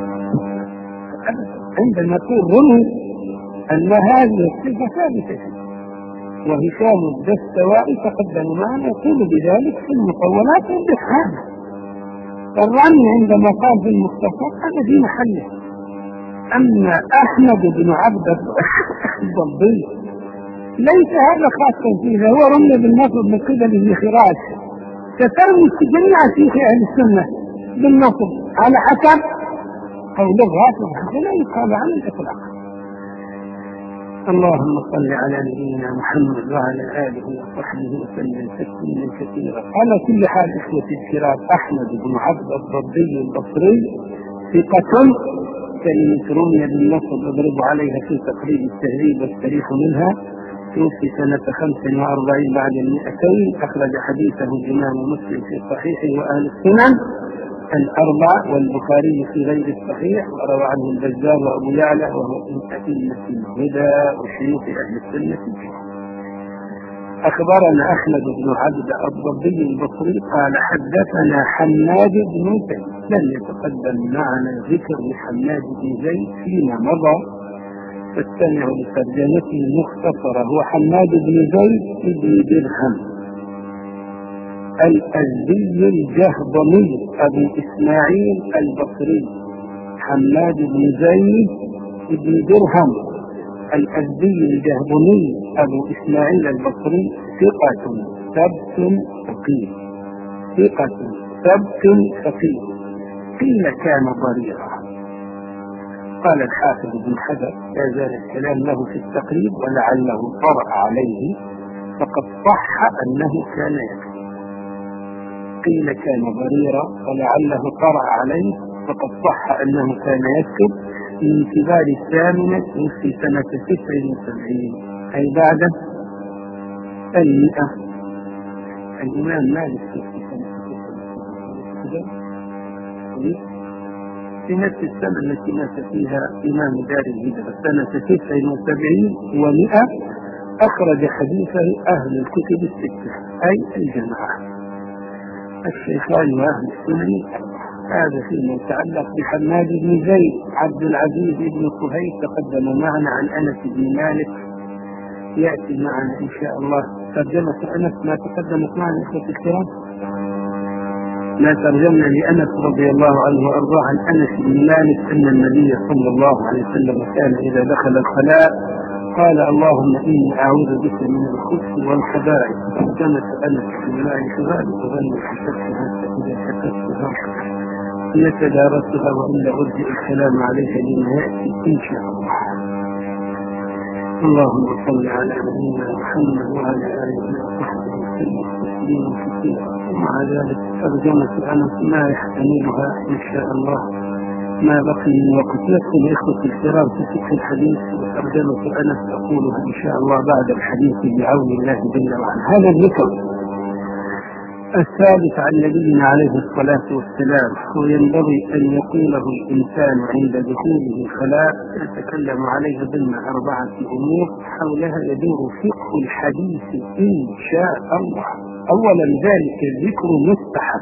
Speaker 1: عندما نقول رمي أن هذه الصفة ثابتة، وهشام الدستوائي تقدم معنا يقول بذلك في المطولات والإفهام. الرمي عندما قال في المختصر هذا في محله. أما أحمد بن عبد الضبي ليس هذا خاصا فيه، هو رمي بالنصب من قبل ابن خراش، سترمي جميع شيوخ أهل السنة بالنصب على حسب قولها، لا يقال عن الإطلاق. اللهم صل على نبينا محمد وعلى آله وصحبه وسلم تسليما كثيرا. على كل حال إخوتي الكرام، أحمد بن عبد الضبي البصري ثقة، كلمة رمي بالنصب اضرب عليها في تقريب التهذيب والتاريخ منها، توفي سنة خمس وأربعين بعد المئتين، أخرج حديثه الإمام مسلم في صحيحه وأهل السنن الأربع والبخاري في غير الصحيح، وروى عنه البزار وأبو يعلى، وهو من أئمة الهدى وشيوخ أهل السنة. أخبرنا أحمد بن عبد الضبي البصري قال حدثنا حماد بن زيد، لم يتقدم معنا ذكر لحماد بن زيد فيما مضى، فاستمعوا لترجمته المختصرة. هو حماد بن زيد بن درهم الأزدي الجهضمي أبو إسماعيل البصري. حماد بن زيد بن درهم الأزدي الجهضمي أبو إسماعيل البصري ثقة ثبت فقيه، ثقة ثبت فقيه. قيل كان ضريرا. قال الحافظ ابن حجر لا زال الكلام له في التقريب ولعله طرأ عليه، فقد صح أنه كان يكذب. قيل كان ضريرا ولعله طرأ عليه، فقد صح أنه كان يكتب من كبار الثامنة في سنة تسع وسبعين، أي بعد المئة. الإمام مالك في سنة في نفس السنة التي مات فيها إمام دار الهجرة سنة تسع وسبعين ومئة، أخرج حديثه أهل الكتب الستة أي الجماعة، الشيخان وأهل السنن. هذا فيما يتعلق بحماد بن زيد. عبد العزيز بن صهيب تقدم معنا عن أنس بن مالك، يأتي معنا إن شاء الله ترجمة أنس ما تقدمت معنا إخوة الكرام. لا ترجمنا لأنس رضي الله عنه وأرضاه عن أنس بن مالك أن النبي صلى الله عليه وسلم كان إذا دخل الخلاء قال اللهم إني أعوذ بك من الخبث والخبائث. ترجمة أنس بن مالك ذلك ظن حسبتها فإذا حسبتها نتدارسها وإلا أرجع الكلام عليها لما يأتي إن شاء الله. اللهم صل على نبينا محمد وعلى آله وصحبه وسلم تسليما كثيرا. ومع ذلك ترجمة أنس ما يحتملها إن شاء الله ما بقي من وقت. يدخل إخوة الكرام في فقه الحديث وترجمة أنس أقولها إن شاء الله بعد الحديث بعون الله جل وعلا. هذا الذكر الثابت عن نبينا عليه الصلاة والسلام وينبغي أن يقوله الإنسان عند دخوله الخلاء. يتكلم عليه ضمن أربعة أمور حولها يدور فقه الحديث إن شاء الله. أولا ذلك الذكر مستحب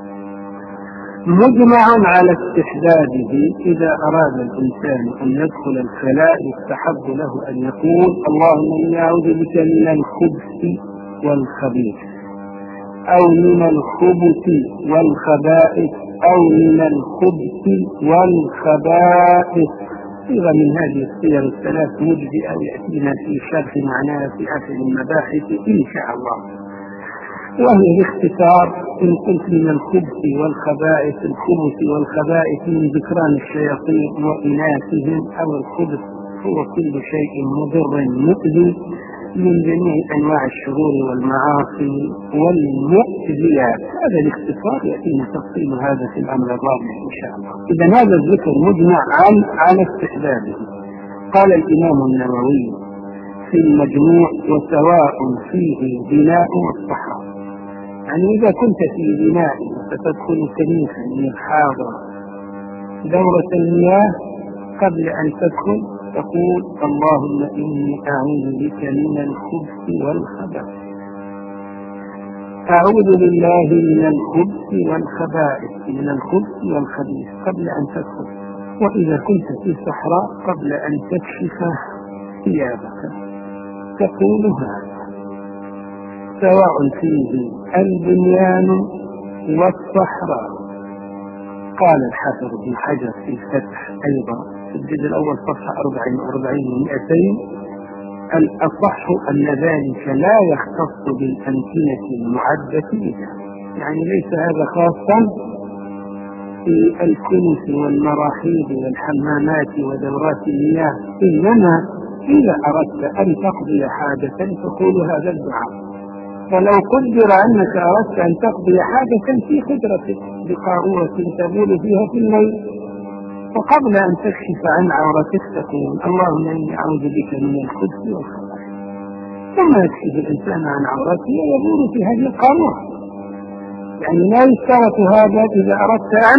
Speaker 1: مجمع على استحبابه. إذا أراد الإنسان أن يدخل الخلاء يستحب له أن يقول اللهم إني أعوذ بك من الخبث والخبيث أو من الخبث والخبائث أو من الخبث والخبائث. صيغة من هذه الصيغ الثلاث مجزئة يأتينا في شرح معناها في آخر المباحث إن شاء الله. وهي باختصار إن قلت من الخبث والخبائث، الخبث والخبائث من ذكران الشياطين وإناثهم، أو الخبث هو كل شيء مضر مؤذي من جميع أنواع الشرور والمعاصي والمؤذيات. هذا الاختصار يأتينا تفصيل هذا في الأمر الرابع إن شاء الله. إذا هذا الذكر مجمع عن على استحبابه. قال الإمام النووي في المجموع وسواء فيه بناء والصحراء. يعني إذا كنت في بناء فتدخل كنيسة من حاضر دورة المياه قبل أن تدخل تقول اللهم إني أعوذ بك من الخبث والخبائث. أعوذ بالله من الخبث والخبائث، من الخبث والخبيث قبل أن تدخل. وإذا كنت في صحراء قبل أن تكشف ثيابك تقول هذا، سواء فيه البنيان والصحراء. قال الحافظ ابن حجر في الفتح أيضا في الجزء الأول صفحة أربعين وأربعين ومئتين الأصح أن ذلك لا يختص بالأمكنة المعدة لها. يعني ليس هذا خاصا في الكنس والمراحيض والحمامات ودورات المياه، إنما إذا أردت أن تقضي حاجة تقول هذا الدعاء. فلو قدر أنك أردت أن تقضي حاجة في حجرتك بقارورة تبول فيها في الليل، وقبل أن تكشف عن عورتك تقول اللهم إني أعوذ بك من الخبث والخبائث، ثم يكشف الإنسان عن عورته ويبول في هذه القارورة. يعني لا يشترط هذا إذا أردت أن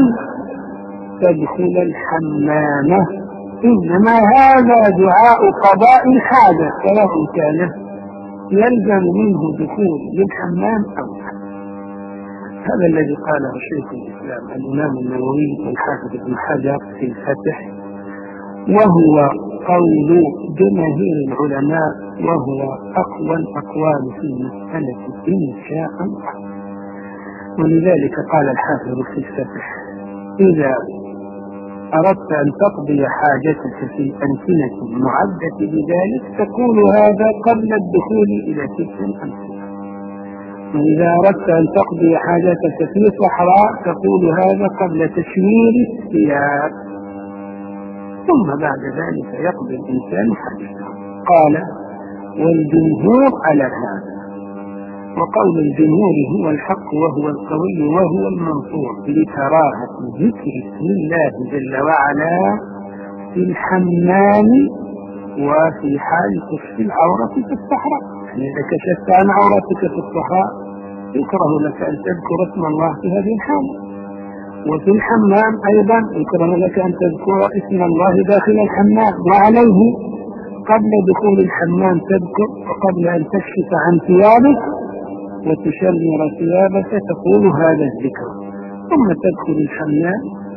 Speaker 1: تدخل الحمامة، إنما هذا دعاء قضاء الحاجة سواء كان يلزم منه دخول للحمام أو لا. هذا الذي قاله شيخ الإسلام الإمام النووي والحافظ ابن حجر في الفتح، وهو قول جماهير العلماء، وهو أقوى الأقوال في المسألة إن شاء الله. ولذلك قال الحافظ في الفتح إذا أردت أن تقضي حاجتك في أمكنة معدة بذلك تقول هذا قبل الدخول إلى تلك الأمكنة. وإذا أردت أن تقضي حاجتك في صحراء تقول هذا قبل تشمير الثياب، ثم بعد ذلك يقضي الإنسان حاجته. قال والجمهور على هذا، وقول الجمهور هو الحق وهو القوي وهو المنصور لكراهة ذكر اسم الله جل وعلا في الحمام وفي حال كشف العورة في الصحراء. يعني إذا كشفت عن عورتك في الصحراء يكره لك أن تذكر اسم الله في هذه الحالة، وفي الحمام أيضا يكره لك أن تذكر اسم الله داخل الحمام، وعليه قبل دخول الحمام تذكر، وقبل أن تكشف عن ثيابك وتشمر ثيابك تقول هذا الذكر. ثم تدخل الحمام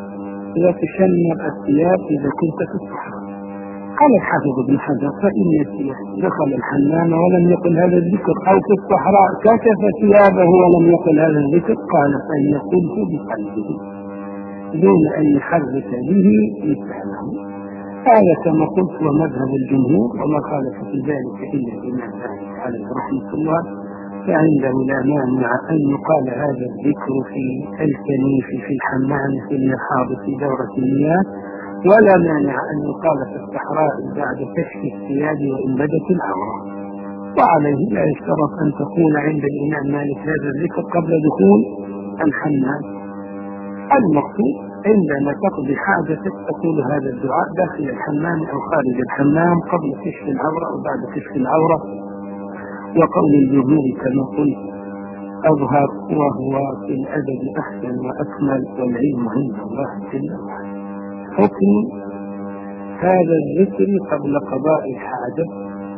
Speaker 1: وتشمر الثياب إذا كنت في الصحراء. قال الحافظ ابن حجر: فإن نسي دخل الحمام ولم يقل هذا الذكر، أو في الصحراء كشف ثيابه ولم يقل هذا الذكر، قال فإن يقوله بقلبه دون أن يحرك به لسانه. هذا كما قلت ومذهب الجمهور، وما خالف في ذلك إلا الإمام مالك عليه رحمة الله، فعنده لا مانع أن يقال هذا الذكر في الكنيف في الحمام في المرحاض في دورة المياه، ولا مانع أن يقال في الصحراء بعد كشف الثياب وإن بدت العورة. وعليه لا يشترط أن تكون عند الإمام مالك هذا الذكر قبل دخول الحمام. المقصود عندما تقضي حاجتك تقول هذا الدعاء داخل الحمام أو خارج الحمام قبل كشف العورة أو بعد كشف العورة. وقول الجمهور كما قلت أظهر، وهو في الأدب أحسن وأكمل، والعلم عند الله جل وعلا. حكم هذا الذكر قبل قضاء الحاجة: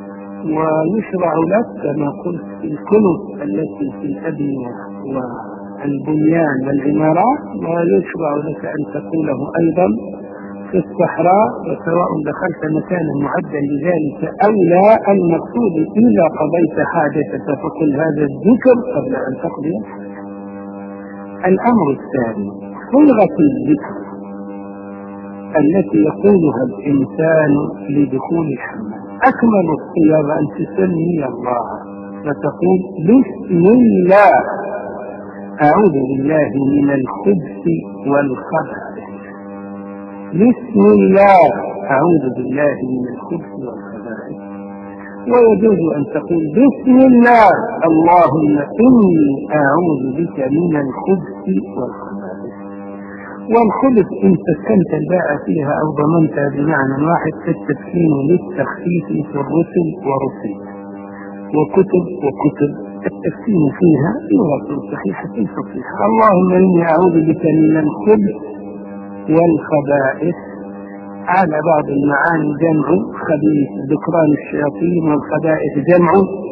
Speaker 1: ويشرع لك كما قلت في الكنف التي في الأبنية والبنيان والعمارات، ويشرع لك أن تقوله أيضا في الصحراء، وسواء دخلت مكانا معدا لذلك أو لا. المقصود إذا قضيت حاجتك فقل هذا الذكر قبل أن تقضي الحاجة. الأمر الثاني: صيغة الذكر التي يقولها الإنسان لدخول الحمام. أكمل الصيغ أن تسمي الله فتقول: بسم الله، أعوذ بالله من الخبث والخبائث. بسم الله، أعوذ بالله من الخبث والخبائث. ويجوز أن تقول: بسم الله، اللهم إني أعوذ بك من الخبث والخبائث. والخبث إن سكنت الباء فيها أو ضمنتها بمعنى واحد فالتسكين للتخفيف في الرسل ورسل وكتب وكتب، التسكين فيها لغة صحيحة فصيحة. اللهم إني أعوذ بك من الخبث والخبائث. على بعض المعاني جمع خبيث، ذكران الشياطين، والخبائث جمع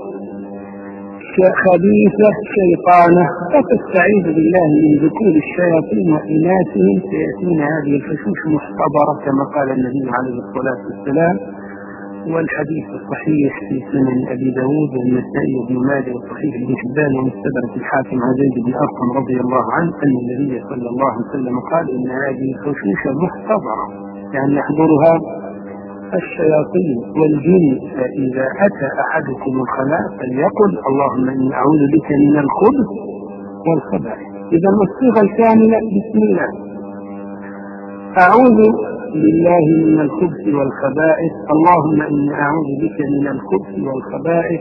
Speaker 1: خبيثة شيطانة، فتستعيذ بالله من ذكور الشياطين وإناثهم. سيأتينا هذه الفشوش محتضرة كما قال النبي عليه الصلاة والسلام، والحديث الصحيح في سنن أبي داود والنسائي وابن ماجه وصحيح ابن حبان ومستدرك الحاكم عن زيد بن أرقم رضي الله عنه أن النبي صلى الله عليه وسلم قال: إن هذه الفشوش محتضرة، يعني يحضرها الشياطين والجن، فإذا أتى أحدكم الخلاء فليقل: اللهم إني أعوذ بك من الخبث والخبائث. إذا الصيغة الكاملة: بسم الله، أعوذ بالله من الخبث والخبائث، اللهم إني أعوذ بك من الخبث والخبائث.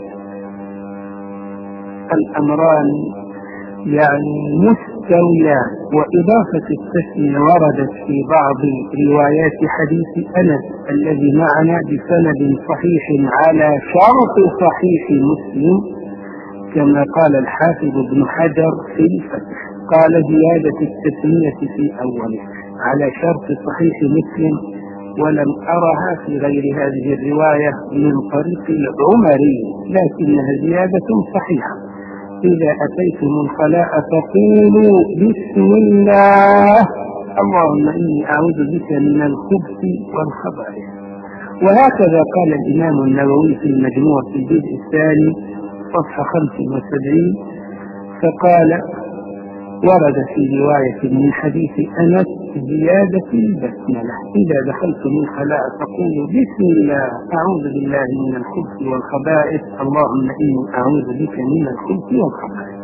Speaker 1: الأمران يعني مستويان. وإضافة التسمية وردت في بعض روايات حديث أنس الذي معنا بسند صحيح على شرط صحيح مسلم، كما قال الحافظ ابن حجر في الفتح، قال: زيادة التسمية في أوله على شرط صحيح مسلم، ولم أرها في غير هذه الرواية من طريق العمري، لكنها زيادة صحيحة. إذا أتيتم الخلاء فقولوا: بسم الله، اللهم إني أعوذ بك من الخبث والخبائث. وهكذا قال الإمام النووي في المجموع في الجزء الثاني صفحة خمسة وسبعين، فقال: ورد في رواية من حديث أنس زيادة البسملة: إذا دخلتم الخلاء فقولوا: بسم الله، أعوذ بالله من الخبث والخبائث، اللهم إني أعوذ بك من الخبث والخبائث.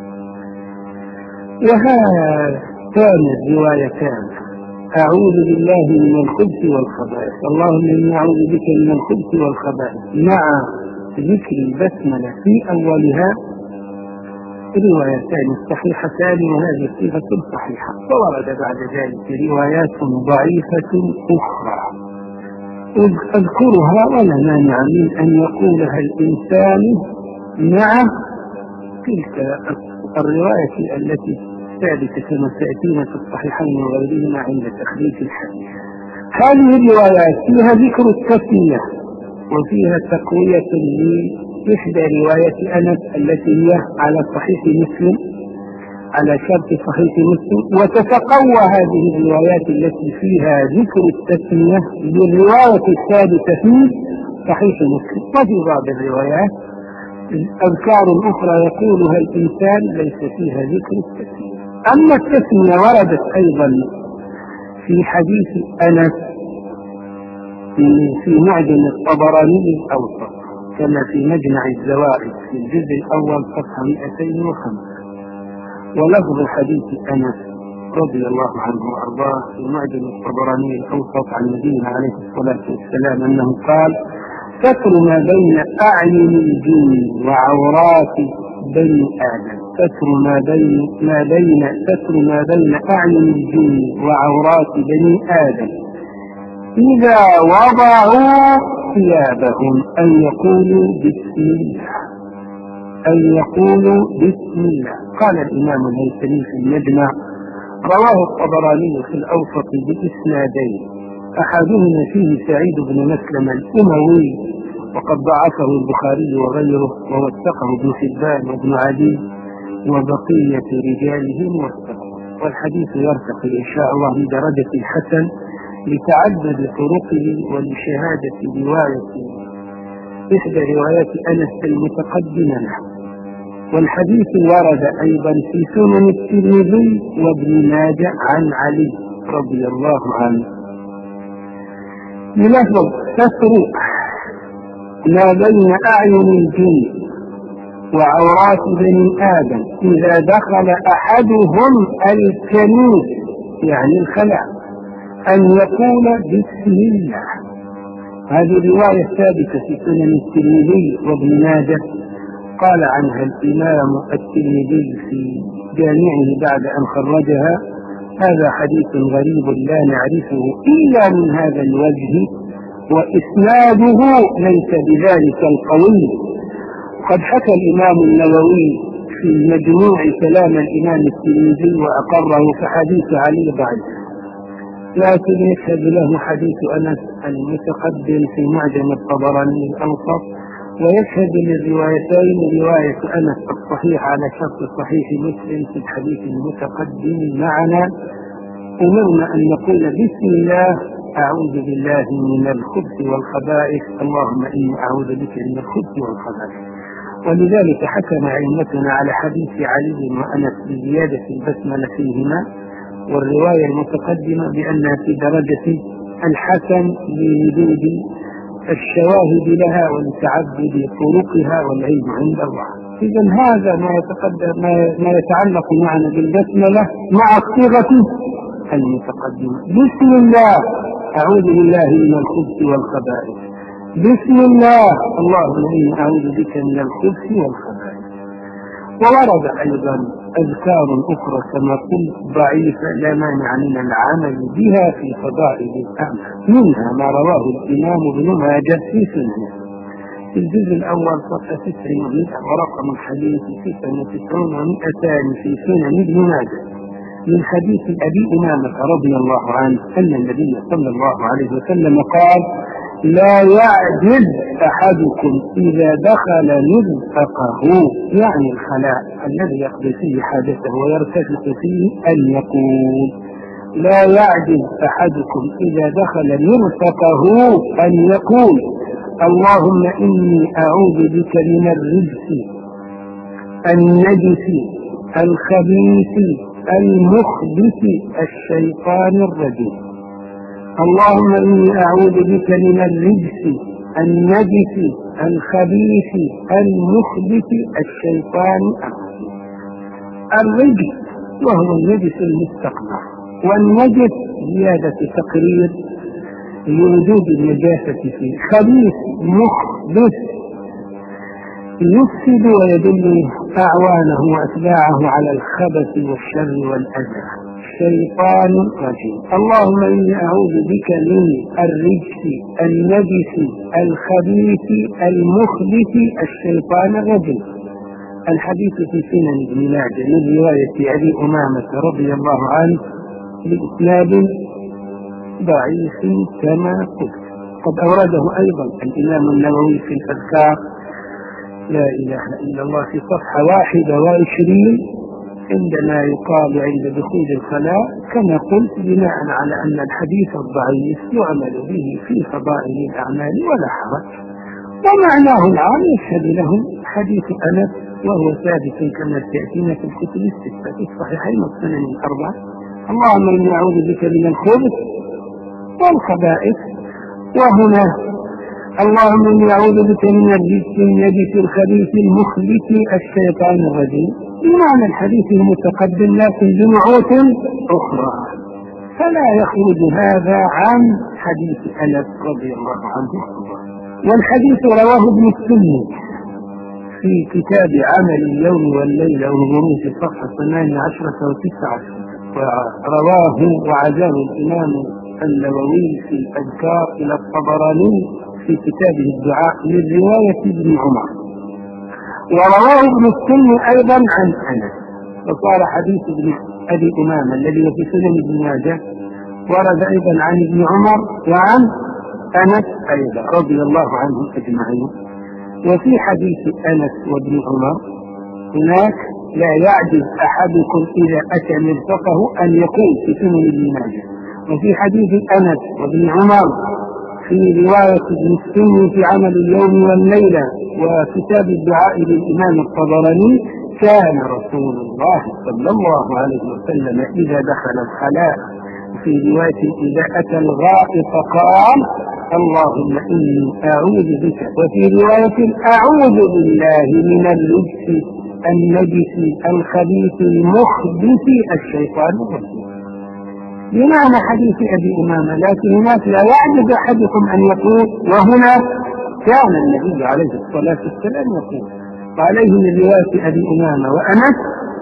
Speaker 1: وهاتان الروايتان: أعوذ بالله من الخبث والخبائث، اللهم إني أعوذ بك من الخبث والخبائث، مع ذكر البسملة في أولها، روايتان صحيحتان، وهذه صيغة صحيحة. وورد بعد ذلك روايات ضعيفة أخرى أذكرها ولا مانع من أن يقولها الإنسان مع تلك الرواية التي ثابتة كما تأتينا في الصحيحين وغيرهما عند تخريج الحديث. هذه الروايات فيها ذكر التسمية وفيها تقوية لإحدى رواية أنس التي هي على صحيح مسلم، على شرط صحيح مسلم. وتتقوى هذه الروايات التي فيها ذكر التسمية بالرواية الثابتة في صحيح مسلم. وفي بعض الروايات الأذكار الأخرى يقولها الإنسان ليس فيها ذكر التسمية. أما التسمية وردت أيضا في حديث أنس في معجم الطبراني الأوسط كما في مجمع الزوائد في الجزء الأول صفحة مئتين وخمسة. ولفظ حديث أنس رضي الله عنه وأرضاه في معجم الطبراني الأوسط عن نبينا عليه الصلاة والسلام أنه قال: ستر ما بين أعين الجن وعورات بني آدم ستر ما بين ما بين ستر ما بين أعين الجن وعورات بني آدم إذا وضعوا ثيابهم أن يقولوا بسم الله أن يقولوا بسم الله. قال الإمام الهيثمي في المجمع: رواه الطبراني في الأوسط بإسنادين، أحدهما فيه سعيد بن مسلم الأموي وقد ضعفه البخاري وغيره، ووثقه ابن حبان وابن عدي وبقية رجاله موثقون، والحديث يرتقي إن شاء الله بدرجة الحسن لتعدد طرقه ولشهادة رواية إحدى روايات أنس المتقدمة له. والحديث ورد أيضا في سنن الترمذي وابن ماجه عن علي رضي الله عنه بلفظ: ستر ما بين أعين الجن وعورات بني آدم إذا دخل أحدهم الكنيس يعني الخلاء أن يقول بسم الله. هذه رواية ثابتة في سنن الترمذي وابن ماجه، قال عنها الإمام الترمذي في جامعه بعد أن خرجها: هذا حديث غريب لا نعرفه إلا من هذا الوجه، وإسناده ليس بذلك القوي. قد حكى الإمام النووي في مجموع كلام الإمام الترمذي وأقره كحديث علي ضعيف، لكن يشهد له حديث أنس المتقدم في معجم الطبراني الأوسط، ويشهد للروايتين رواية أنس الصحيح على شرط صحيح مسلم في الحديث المتقدم معنا: أمرنا أن نقول بسم الله أعوذ بالله من الخبث والخبائث، اللهم إني أعوذ بك من الخبث والخبائث. ولذلك حكم أئمتنا على حديث علي وأنس بزيادة البسملة فيهما، والرواية المتقدمة بأنها في درجة الحسن لوجود الشواهد لها ولتعدد طرقها والعلم عند الله. إذا هذا ما يتقدم ما يتعلق معنا بالبسملة مع الصيغة المتقدمة: بسم الله أعوذ بالله من الخبث والخبائث، بسم الله اللهم إني أعوذ بك من الخبث والخبائث. وورد أيضا أذكار أخرى كما قلت ضعيفة لا مانع من العمل بها في فضائل الأعمال، منها ما رواه الإمام ابن ماجه في سننه في الجزء الأول صفحة تسع ومئة، ورقم الحديث ستة وتسعون ومئتان في سنن ابن ماجه من حديث أبي أمامة رضي الله عنه أن النبي صلى الله عليه وسلم قال: لا يعجز أحدكم إذا دخل مرفقه يعني الخلاء الذي يقضي فيه حاجته ويرتفق فيه أن يقول: لا يعجز أحدكم إذا دخل مرفقه أن يقول: اللهم إني أعوذ بك من الرجس النجس الخبيث المخبث الشيطان الرجيم. اللهم إني أعوذ بك من الرجس النجس الخبيث المخبث الشيطان الرجيم. الرجس وهو النجس المستقبح، والنجس زيادة تقرير لوجود النجاسة فيه. خبيث مخبث يفسد ويدل أعوانه وأتباعه على الخبث والشر والأذى. الشيطان الرجيم. اللهم إني أعوذ بك من الرجس النجس الخبيث المخبث الشيطان الرجيم. الحديث في سنن ابن ماجه من رواية أبي أمامة رضي الله عنه بإسناد ضعيف كما قلت. قد أورده أيضا الإمام النووي في الأذكار لا إله إلا الله في صفحة واحدة وعشرين عندما يقال عند دخول الخلاء كما قلت بناء على أن الحديث الضعيف يعمل به في فضائل الأعمال ولا حرج، ومعناه العام يشهد له حديث أنس وهو ثابت كما تأتينا في الكتب الستة في الصحيحين والسنن الأربعة: اللهم إني أعوذ بك من الخبث والخبائث. وهنا اللهم إني أعوذ بك من الرجس النجس الخبيث المخبث الشيطان الرجيم، بمعنى الحديث المتقدم لكن بنعوت أخرى، فلا يخرج هذا عن حديث أنس رضي الله عنه. والحديث رواه ابن السني في كتاب عمل اليوم والليلة وظروف في الصفحة ثمانية عشرة وتسعة، ورواه وعزاه الإمام النووي في الأذكار إلى الطبراني في كتابه الدعاء من رواية ابن عمر، ورواه ابن السني أيضا عن أنس، وصار حديث ابن أبي أمامة الذي في سنن ابن ماجه ورد أيضا عن ابن عمر وعن أنس أيضا رضي الله عنهم أجمعين. وفي حديث أنس وابن عمر هناك لا يعجز أحدكم إذا أتى مرفقه أن يقول في سنن ابن ماجه، وفي حديث أنس وابن عمر في رواية ابن السني في عمل اليوم والليلة وكتاب الدعاء للإمام الطبراني: كان رسول الله صلى الله عليه وسلم إذا دخل الخلاء، في رواية إذا أتى الغائط قال: اللهم إني أعوذ بك، وفي رواية: أعوذ بالله من الرجس النجس الخبيث المخبث الشيطان الرجيم، بمعنى حديث أبي أمامة. لكن هناك لا يعجز أحدكم أن يقول، وهنا كان النبي عليه الصلاة والسلام يقول، وعليه من رواية أبي أمامة وأنس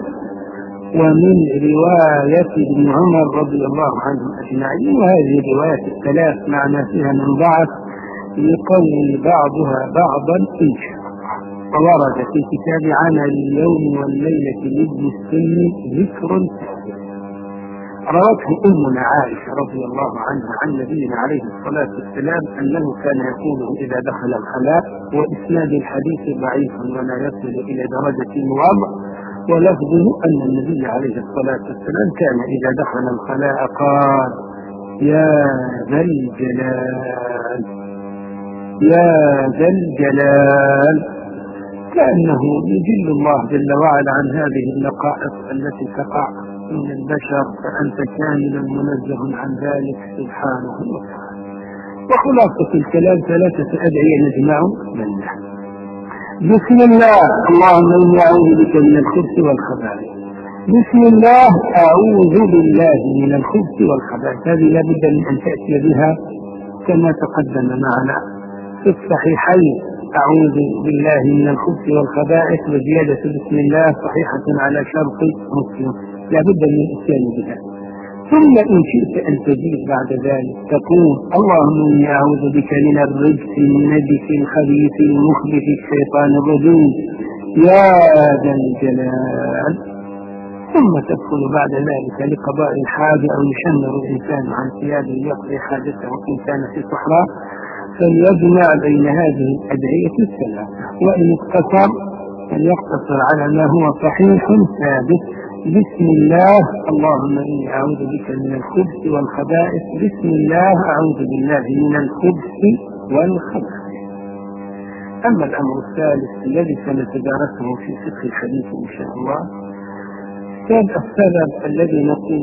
Speaker 1: ومن رواية ابن عمر رضي الله عنهم أجمعين. وهذه الروايات الثلاث معنى فيها من ضعف يقوي بعضها بعضا إن شاء الله. وورد في كتاب عمل اليوم والليلة لابن السني ذكر ثابت روته أمنا عائشة رضي الله عنها عن نبينا عليه الصلاة والسلام أنه كان يقوله إذا دخل الخلاء، وإسناد الحديث ضعيف ولا يصل إلى درجة الوضع، ولفظه أن النبي عليه الصلاة والسلام كان إذا دخل الخلاء قال: يا ذا الجلال يا ذا الجلال، كأنه يجل الله جل وعلا عن هذه اللقائق التي تقع من البشر، فأنت كامل منزه عن ذلك سبحانه وتعالى. وخلاصة الكلام ثلاثة أدعية نجمع منها: بسم الله اللهم إني أعوذ بك من الخبث والخبائث، بسم الله أعوذ بالله من الخبث والخبائث، هذه لابد من أن تأتي بها كما تقدم معنا في الصحيحين: أعوذ بالله من الخبث والخبائث، وزيادة بسم الله صحيحة على شرط مسلم، لابد من الإتيان بها. ثم إن شئت أن تزيد بعد ذلك تقول: اللهم إني أعوذ بك من الرجس النجس الخبيث المخبث الشيطان الرجيم يا ذا الجلال. ثم تدخل بعد ذلك لقضاء الحاجة أو يشمر الإنسان عن ثيابه يقضي حاجته إن كان في صحراء، فليجمع بين هذه الأدعية الثلاثة، وإن اقتصر فليقتصر على ما هو صحيح ثابت: بسم الله اللهم إني أعوذ بك من الخبث والخبائث، بسم الله أعوذ بالله من الخبث والخبائث. أما الأمر الثالث الذي سنتدارسه في فقه الحديث إن شاء الله، كان السبب الذي نقول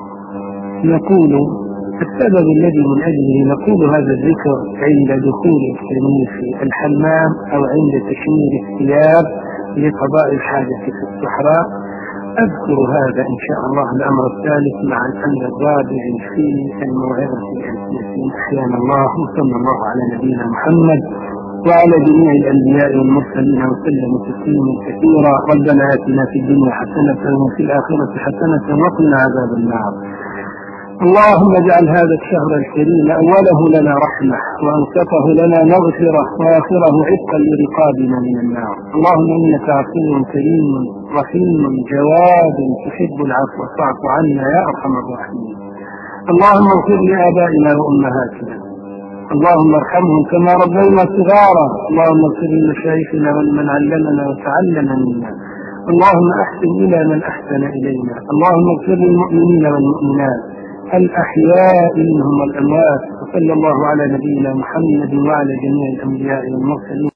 Speaker 1: نقول السبب الذي من أجله نقول هذا الذكر عند دخول الكنيس في الحمام أو عند تشمير الثياب لقضاء الحاجة في الصحراء. أذكر هذا إن شاء الله الأمر الثالث مع الأمر الرابع في الموعظة التي أحيانا الله، وصلى الله على نبينا محمد وعلى جميع الأنبياء والمرسلين وسلم تسليما كثيرا. ربنا آتنا في الدنيا حسنة وفي الآخرة حسنة وقنا عذاب النار. اللهم اجعل هذا الشهر الكريم أوله لنا رحمة، وأوسطه لنا مغفرة، وآخره عتقا لرقابنا من النار. اللهم إنك عفو كريم رحيم جواد تحب العفو فاعف عنا يا أرحم الراحمين. اللهم اغفر لآبائنا وأمهاتنا، اللهم ارحمهم كما ربينا صغارا. اللهم اغفر لمشايخنا ولمن علمنا وتعلم منا، اللهم أحسن إلى من أحسن إلينا. اللهم اغفر للمؤمنين والمؤمنات الأحياء منهم والأموات. وصلى الله على نبينا محمد وعلى جميع الأنبياء والمرسلين.